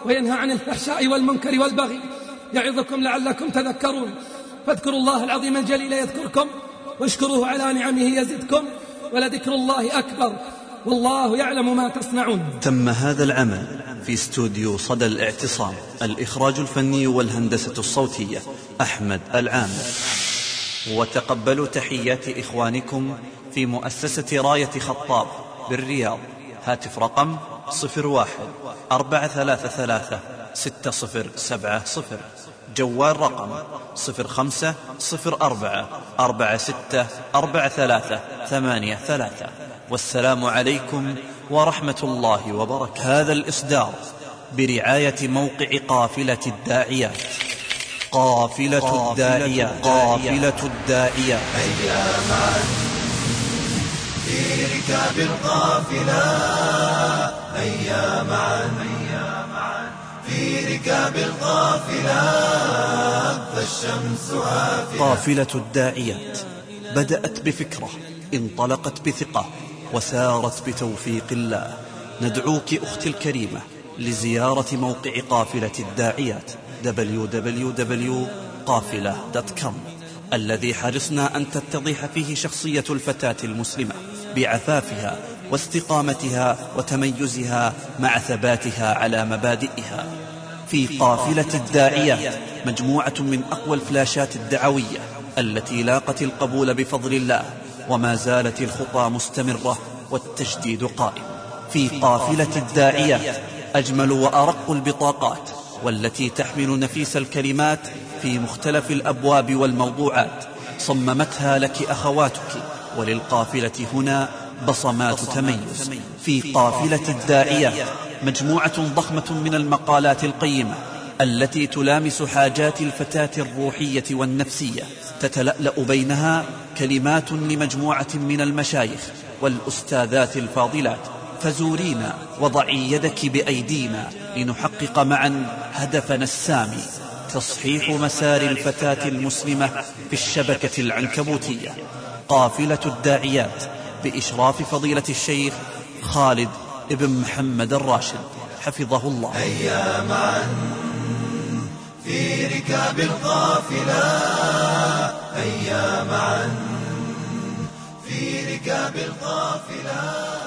وينهى عن الفحشاء والمنكر والبغي، يعظكم لعلكم تذكرون. فاذكروا الله العظيم الجليل يذكركم، واشكروه على نعمه يزدكم، ولذكر الله أكبر، والله يعلم ما تصنعون. تم هذا العمل في استوديو صدى الاعتصام، الإخراج الفني والهندسة الصوتية أحمد العامر. وتقبلوا تحيات إخوانكم في مؤسسة راية خطاب بالرياض. هاتف رقم صفر واحد أربعة ثلاثة ثلاثة ستة صفر سبعة صفر، جوال رقم صفر خمسة صفر أربعة أربعة ستة أربعة ثلاثة ثمانية ثلاثة. والسلام عليكم ورحمة الله وبركاته. هذا الإصدار برعاية موقع قافلة الداعيات. قافلة الداعيات قافلة الداعيات هيا معا في ركاب القافلة، هيا معا في ركاب القافلة، فالشمس آفلة. قافلة الداعيات بدأت بفكرة، انطلقت بثقة، وسارت بتوفيق الله. ندعوك أختي الكريمة لزيارة موقع قافلة الداعيات دبليو دبليو دبليو دوت قافلة دوت كوم، الذي حرصنا أن تتضح فيه شخصية الفتاة المسلمة بعفافها واستقامتها وتميزها مع ثباتها على مبادئها. في قافلة الداعيات مجموعة من أقوى الفلاشات الدعوية التي لاقت القبول بفضل الله، وما زالت الخطى مستمرة والتجديد قائم. في قافلة الداعيات أجمل وأرق البطاقات، والتي تحمل نفيس الكلمات في مختلف الأبواب والموضوعات، صممتها لك أخواتك، وللقافلة هنا بصمات تميز. في قافلة الداعيات مجموعة ضخمة من المقالات القيمة التي تلامس حاجات الفتاة الروحية والنفسية، تتلألأ بينها كلمات لمجموعة من المشايخ والأستاذات الفاضلات. فزورينا وضعي يدك بأيدينا لنحقق معا هدفنا السامي، تصحيح مسار الفتاة المسلمة في الشبكة العنكبوتية. قافلة الداعيات بإشراف فضيلة الشيخ خالد ابن محمد الراشد حفظه الله. هيا معا في ركاب القافلة، هيا معا في ركاب القافلة.